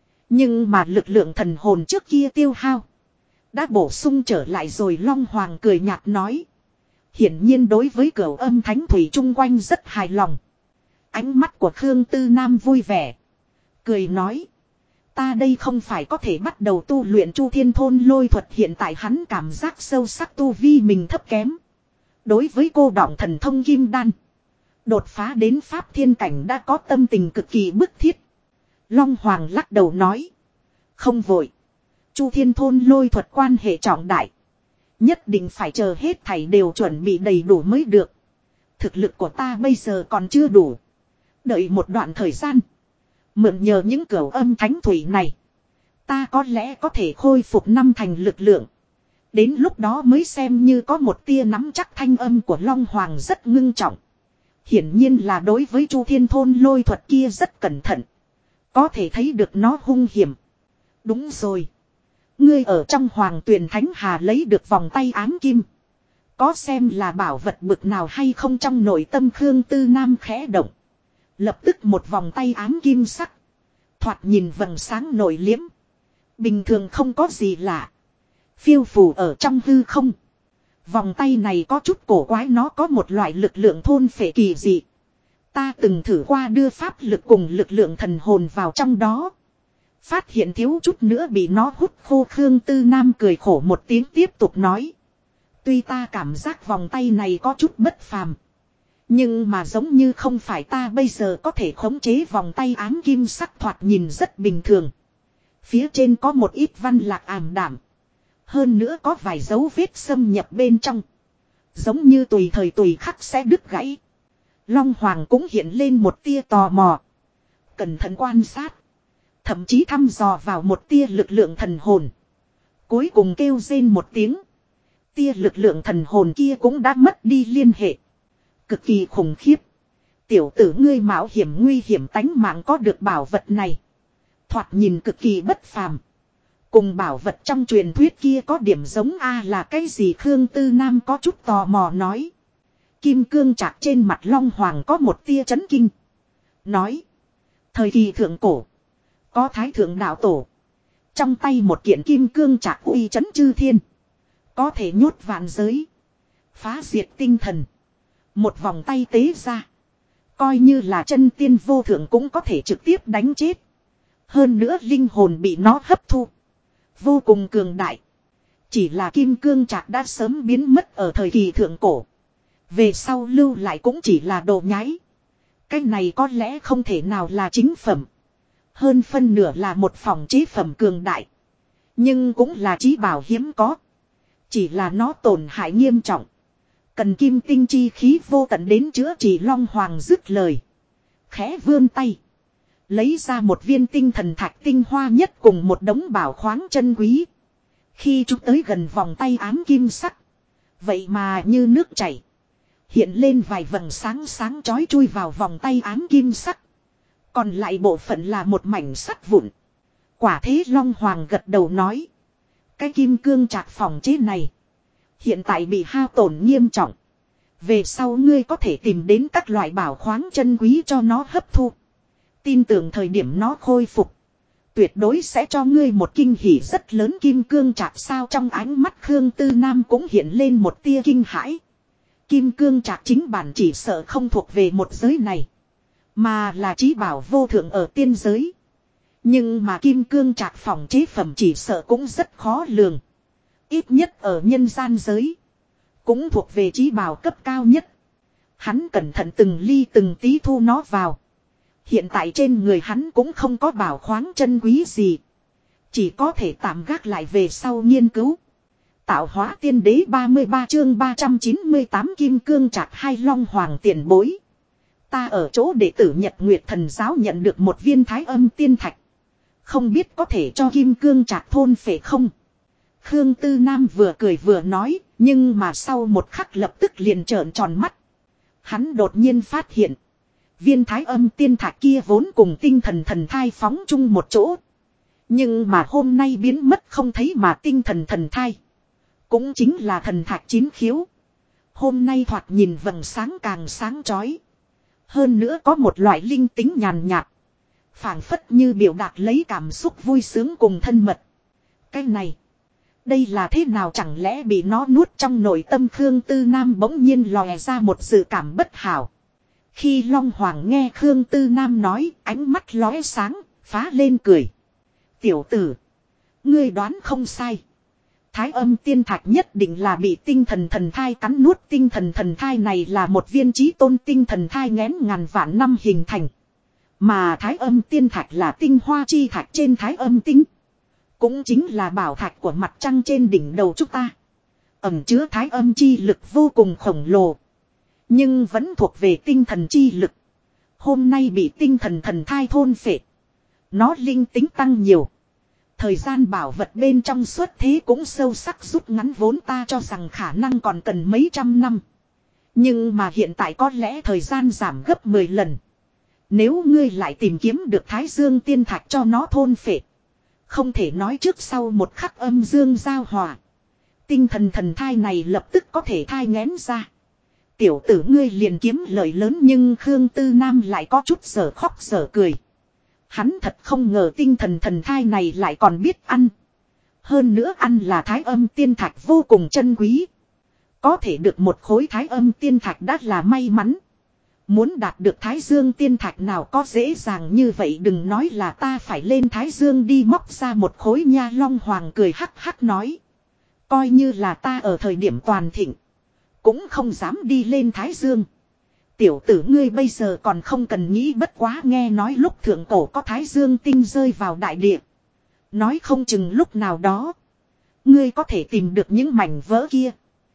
Nhưng mà lực lượng thần hồn trước kia tiêu hao. Đã bổ sung trở lại rồi Long Hoàng cười nhạt nói. Hiển nhiên đối với cửu âm thánh thủy chung quanh rất hài lòng. Ánh mắt của Khương Tư Nam vui vẻ. Cười nói. Ta đây không phải có thể bắt đầu tu luyện Chu Thiên Thôn Lôi thuật, hiện tại hắn cảm giác sâu sắc tu vi mình thấp kém. Đối với cô đọng thần thông kim đan. Đột phá đến pháp thiên cảnh đã có tâm tình cực kỳ bức thiết. Long Hoàng lắc đầu nói. Không vội. Chu Thiên Thôn Lôi thuật quan hệ trọng đại. Nhất định phải chờ hết thảy đều chuẩn bị đầy đủ mới được. Thực lực của ta bây giờ còn chưa đủ. Đợi một đoạn thời gian. Mượn nhờ những cửu âm thánh thủy này. Ta có lẽ có thể khôi phục 5 thành lực lượng. Đến lúc đó mới xem như có một tia nắm chắc. Thanh âm của Long Hoàng rất ngưng trọng. Hiển nhiên là đối với Chu Thiên Thôn Lôi thuật kia rất cẩn thận. Có thể thấy được nó hung hiểm. Đúng rồi. Ngươi ở trong Hoàng Tuyền Thánh Hà lấy được vòng tay ám kim. Có xem là bảo vật bực nào hay không? Trong nội tâm Khương Tư Nam khẽ động. Lập tức một vòng tay ám kim sắc. Thoạt nhìn vầng sáng nổi liếm. Bình thường không có gì lạ. Phiêu phù ở trong hư không. Vòng tay này có chút cổ quái, nó có một loại lực lượng thôn phệ kỳ dị. Ta từng thử qua đưa pháp lực cùng lực lượng thần hồn vào trong đó. Phát hiện thiếu chút nữa bị nó hút khô. Khương Tư Nam cười khổ một tiếng tiếp tục nói. Tuy ta cảm giác vòng tay này có chút bất phàm. Nhưng mà giống như không phải ta bây giờ có thể khống chế. Vòng tay ám kim sắc thoạt nhìn rất bình thường. Phía trên có một ít văn lạc ảm đạm. Hơn nữa có vài dấu vết xâm nhập bên trong. Giống như tùy thời tùy khắc sẽ đứt gãy. Long Hoàng cũng hiện lên một tia tò mò. Cẩn thận quan sát. Thậm chí thăm dò vào một tia lực lượng thần hồn. Cuối cùng kêu rên một tiếng. Tia lực lượng thần hồn kia cũng đã mất đi liên hệ. Cực kỳ khủng khiếp. Tiểu tử ngươi mạo hiểm nguy hiểm tánh mạng có được bảo vật này. Thoạt nhìn cực kỳ bất phàm. Cùng bảo vật trong truyền thuyết kia có điểm giống a là cái gì? Khương Tư Nam có chút tò mò nói. Kim cương trạc trên mặt Long Hoàng có một tia chấn kinh. Nói. Thời kỳ thượng cổ. Có thái thượng đạo tổ. Trong tay một kiện kim cương trạc uy chấn chư thiên. Có thể nhốt vạn giới. Phá diệt tinh thần. Một vòng tay tế ra. Coi như là chân tiên vô thượng cũng có thể trực tiếp đánh chết. Hơn nữa linh hồn bị nó hấp thu. Vô cùng cường đại. Chỉ là kim cương trạc đã sớm biến mất ở thời kỳ thượng cổ. Về sau lưu lại cũng chỉ là đồ nhái. Cái này có lẽ không thể nào là chính phẩm. Hơn phân nửa là một phòng chế phẩm cường đại. Nhưng cũng là chí bảo hiếm có. Chỉ là nó tổn hại nghiêm trọng. Cần kim tinh chi khí vô tận đến chữa trị. Long Hoàng dứt lời. Khẽ vươn tay. Lấy ra một viên tinh thần thạch tinh hoa nhất cùng một đống bảo khoáng chân quý. Khi chúng tới gần vòng tay ám kim sắc. Vậy mà như nước chảy. Hiện lên vài vầng sáng sáng chói chui vào vòng tay ám kim sắc. Còn lại bộ phận là một mảnh sắt vụn. Quả thế Long Hoàng gật đầu nói. Cái kim cương trạc phòng chế này. Hiện tại bị hao tổn nghiêm trọng. Về sau ngươi có thể tìm đến các loại bảo khoáng chân quý cho nó hấp thu. Tin tưởng thời điểm nó khôi phục. Tuyệt đối sẽ cho ngươi một kinh hỉ rất lớn. Kim cương trạc sao? Trong ánh mắt Khương Tư Nam cũng hiện lên một tia kinh hãi. Kim cương trạc chính bản chỉ sợ không thuộc về một giới này. Mà là chí bảo vô thượng ở tiên giới. Nhưng mà kim cương trạc phòng chế phẩm chỉ sợ cũng rất khó lường. Ít nhất ở nhân gian giới. Cũng thuộc về chí bảo cấp cao nhất. Hắn cẩn thận từng ly từng tí thu nó vào. Hiện tại trên người hắn cũng không có bảo khoáng chân quý gì. Chỉ có thể tạm gác lại về sau nghiên cứu. Tạo hóa tiên đế 33 chương 398 kim cương trạc hai. Long Hoàng tiền bối. Ta ở chỗ đệ tử Nhật Nguyệt Thần Giáo nhận được một viên thái âm tiên thạch. Không biết có thể cho kim cương trạc thôn phệ không? Khương Tư Nam vừa cười vừa nói, nhưng mà sau một khắc lập tức liền trợn tròn mắt. Hắn đột nhiên phát hiện. Viên thái âm tiên thạch kia vốn cùng tinh thần thần thai phóng chung một chỗ. Nhưng mà hôm nay biến mất không thấy mà tinh thần thần thai. Cũng chính là thần thạch chín khiếu. Hôm nay thoạt nhìn vầng sáng càng sáng chói. Hơn nữa có một loại linh tính nhàn nhạt. Phảng phất như biểu đạt lấy cảm xúc vui sướng cùng thân mật. Cái này. Đây là thế nào, chẳng lẽ bị nó nuốt? Trong nội tâm Khương Tư Nam bỗng nhiên lòe ra một dự cảm bất hảo. Khi Long Hoàng nghe Khương Tư Nam nói, ánh mắt lóe sáng, phá lên cười. Tiểu tử, ngươi đoán không sai. Thái âm tiên thạch nhất định là bị tinh thần thần thai cắn nuốt. Tinh thần thần thai này là một viên chí tôn tinh thần thai nghén ngàn vạn năm hình thành. Mà thái âm tiên thạch là tinh hoa chi thạch trên thái âm tinh. Cũng chính là bảo thạch của mặt trăng trên đỉnh đầu chúng ta. Ẩn chứa thái âm chi lực vô cùng khổng lồ. Nhưng vẫn thuộc về tinh thần chi lực. Hôm nay bị tinh thần thần thai thôn phệ. Nó linh tính tăng nhiều. Thời gian bảo vật bên trong xuất thế cũng sâu sắc rút ngắn, vốn ta cho rằng khả năng còn cần mấy trăm năm. Nhưng mà hiện tại có lẽ thời gian giảm gấp 10 lần. Nếu ngươi lại tìm kiếm được Thái Dương tiên thạch cho nó thôn phệ. Không thể nói trước sau một khắc âm dương giao hòa. Tinh thần thần thai này lập tức có thể thai nghén ra. Tiểu tử ngươi liền kiếm lợi lớn, nhưng Khương Tư Nam lại có chút sở khóc sở cười. Hắn thật không ngờ tinh thần thần thai này lại còn biết ăn. Hơn nữa ăn là thái âm tiên thạch vô cùng chân quý. Có thể được một khối thái âm tiên thạch đã là may mắn. Muốn đạt được thái dương tiên thạch nào có dễ dàng như vậy, đừng nói là ta phải lên thái dương đi móc ra một khối nha. Long Hoàng cười hắc hắc nói. Coi như là ta ở thời điểm toàn thịnh. Cũng không dám đi lên thái dương. Tiểu tử ngươi bây giờ còn không cần nghĩ, bất quá nghe nói lúc thượng cổ có thái dương tinh rơi vào đại địa. Nói không chừng lúc nào đó. Ngươi có thể tìm được những mảnh vỡ kia.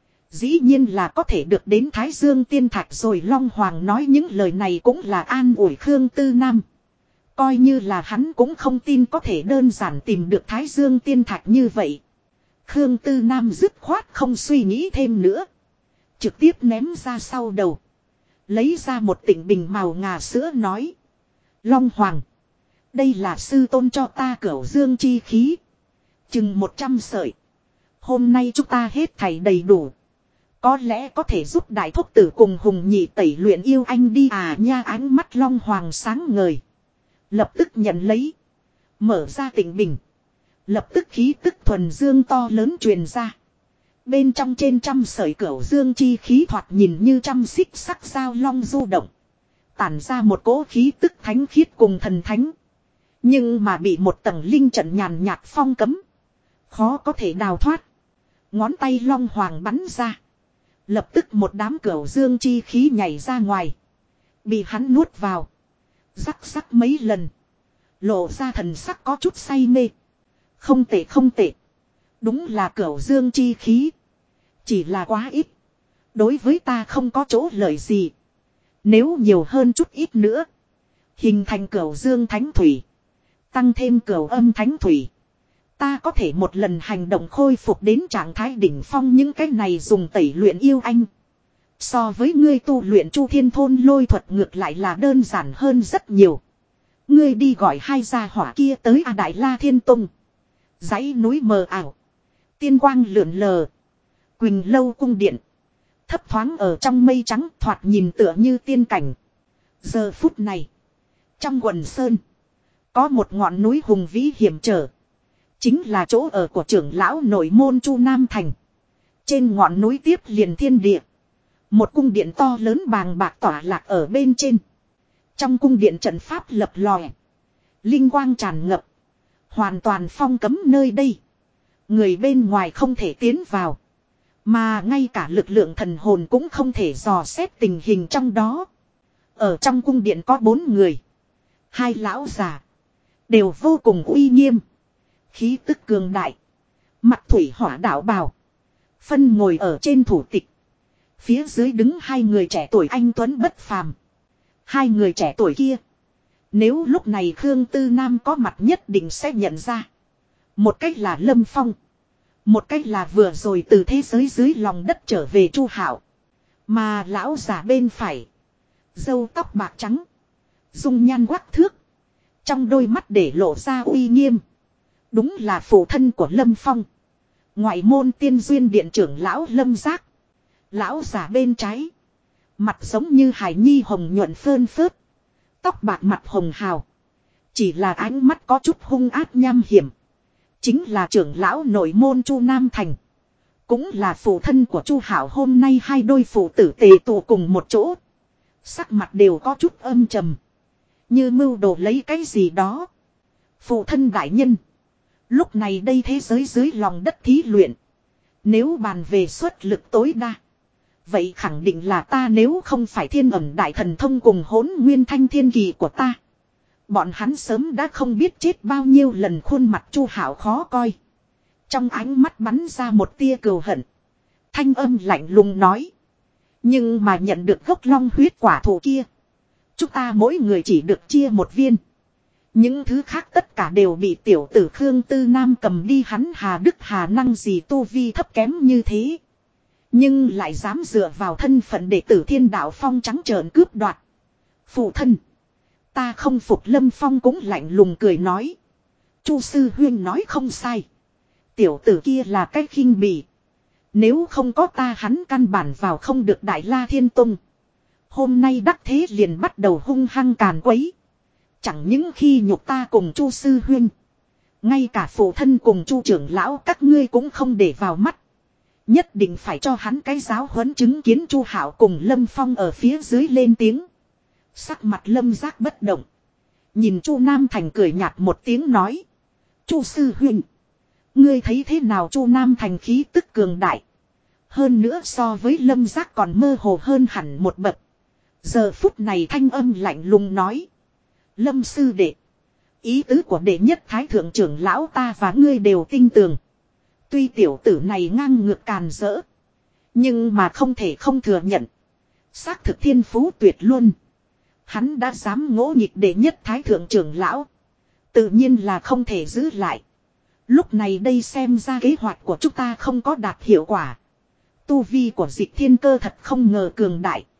Dĩ nhiên là có thể được đến thái dương tiên thạch rồi. Long Hoàng nói những lời này cũng là an ủi Khương Tư Nam. Coi như là hắn cũng không tin có thể đơn giản tìm được thái dương tiên thạch như vậy. Khương Tư Nam dứt khoát không suy nghĩ thêm nữa. Trực tiếp ném ra sau đầu. Lấy ra một tịnh bình màu ngà sữa nói. Long Hoàng. Đây là sư tôn cho ta Cửu Dương chi khí. Chừng 100 sợi. Hôm nay chúng ta hết thảy đầy đủ. Có lẽ có thể giúp đại thúc tử cùng Hùng Nhị tẩy luyện yêu anh đi à nha. Ánh mắt Long Hoàng sáng ngời. Lập tức nhận lấy. Mở ra tịnh bình. Lập tức khí tức thuần dương to lớn truyền ra. Bên trong trên trăm sợi Cửu Dương chi khí thoạt nhìn như trăm xích sắc dao long du động. Tản ra một cỗ khí tức thánh khiết cùng thần thánh. Nhưng mà bị một tầng linh trận nhàn nhạt phong cấm. Khó có thể đào thoát. Ngón tay Long Hoàng bắn ra. Lập tức một đám Cửu Dương chi khí nhảy ra ngoài. Bị hắn nuốt vào. Rắc rắc mấy lần. Lộ ra thần sắc có chút say mê. Không tệ không tệ. Đúng là Cửu Dương chi khí. Chỉ là quá ít. Đối với ta không có chỗ lợi gì. Nếu nhiều hơn chút ít nữa. Hình thành Cửu Dương thánh thủy. Tăng thêm Cửu Âm thánh thủy. Ta có thể một lần hành động khôi phục đến trạng thái đỉnh phong. Những cái này dùng tẩy luyện yêu anh. So với ngươi tu luyện Chu Thiên Thôn lôi thuật ngược lại là đơn giản hơn rất nhiều. Ngươi đi gọi hai gia hỏa kia tới Đại La Thiên Tông. Dãy núi mờ ảo. Tiên quang lượn lờ. Quỳnh lâu cung điện. Thấp thoáng ở trong mây trắng, thoạt nhìn tựa như tiên cảnh. Giờ phút này. Trong quần sơn. Có một ngọn núi hùng vĩ hiểm trở. Chính là chỗ ở của trưởng lão nội môn Chu Nam Thành. Trên ngọn núi tiếp liền thiên địa. Một cung điện to lớn bàng bạc tỏa lạc ở bên trên. Trong cung điện trận pháp lập lòe. Linh quang tràn ngập. Hoàn toàn phong cấm nơi đây. Người bên ngoài không thể tiến vào. Mà ngay cả lực lượng thần hồn cũng không thể dò xét tình hình trong đó. Ở trong cung điện có 4 người. 2 lão già. Đều vô cùng uy nghiêm. Khí tức cường đại. Mặt thủy hỏa đạo bào. Phân ngồi ở trên thủ tịch. Phía dưới đứng 2 người trẻ tuổi anh tuấn bất phàm. 2 người trẻ tuổi kia. Nếu lúc này Khương Tư Nam có mặt nhất định sẽ nhận ra. Một cách là Lâm Phong. Một cách là vừa rồi từ thế giới dưới lòng đất trở về Chu Hạo. Mà lão già bên phải. Râu tóc bạc trắng. Dung nhan quắc thước. Trong đôi mắt để lộ ra uy nghiêm. Đúng là phụ thân của Lâm Phong. Ngoại môn tiên duyên điện trưởng lão Lâm Giác. Lão già bên trái. Mặt giống như hải nhi hồng nhuận phơn phớt. Tóc bạc mặt hồng hào. Chỉ là ánh mắt có chút hung ác nham hiểm. Chính là trưởng lão nội môn Chu Nam Thành. Cũng là phụ thân của Chu Hạo. Hôm nay 2 đôi phụ tử tề tụ cùng một chỗ. Sắc mặt đều có chút âm trầm. Như mưu đồ lấy cái gì đó. Phụ thân đại nhân. Lúc này đây thế giới dưới lòng đất thí luyện. Nếu bàn về suất lực tối đa. Vậy khẳng định là ta, nếu không phải thiên ẩn đại thần thông cùng hỗn nguyên thanh thiên kỳ của ta. Bọn hắn sớm đã không biết chết bao nhiêu lần. Khuôn mặt Chu Hạo khó coi. Trong ánh mắt bắn ra một tia cừu hận. Thanh âm lạnh lùng nói. Nhưng mà nhận được gốc long huyết quả thụ kia. Chúng ta mỗi người chỉ được chia một viên. Những thứ khác tất cả đều bị tiểu tử Khương Tư Nam cầm đi. Hắn hà đức hà năng gì tu vi thấp kém như thế. Nhưng lại dám dựa vào thân phận đệ tử Thiên Đạo Phong trắng trợn cướp đoạt. Phụ thân. Ta không phục. Lâm Phong cũng lạnh lùng cười nói. Chu sư huynh nói không sai. Tiểu tử kia là cái khinh bỉ. Nếu không có ta hắn căn bản vào không được Đại La Thiên Tông. Hôm nay đắc thế liền bắt đầu hung hăng càn quấy. Chẳng những khi nhục ta cùng Chu sư huynh. Ngay cả phụ thân cùng Chu trưởng lão các ngươi cũng không để vào mắt. Nhất định phải cho hắn cái giáo huấn. Chứng kiến Chu Hạo cùng Lâm Phong ở phía dưới lên tiếng. Sắc mặt Lâm Giác bất động. Nhìn Chu Nam Thành cười nhạt một tiếng nói. Chu sư huynh. Ngươi thấy thế nào? Chu Nam Thành khí tức cường đại. Hơn nữa so với Lâm Giác còn mơ hồ hơn hẳn một bậc. Giờ phút này thanh âm lạnh lùng nói. Lâm sư đệ. Ý tứ của đệ nhất thái thượng trưởng lão ta và ngươi đều tin tưởng. Tuy tiểu tử này ngang ngược càn rỡ. Nhưng mà không thể không thừa nhận. Xác thực thiên phú tuyệt luôn. Hắn đã dám ngỗ nghịch đệ nhất thái thượng trưởng lão. Tự nhiên là không thể giữ lại. Lúc này đây xem ra kế hoạch của chúng ta không có đạt hiệu quả. Tu vi của Dịch Thiên Cơ thật không ngờ cường đại.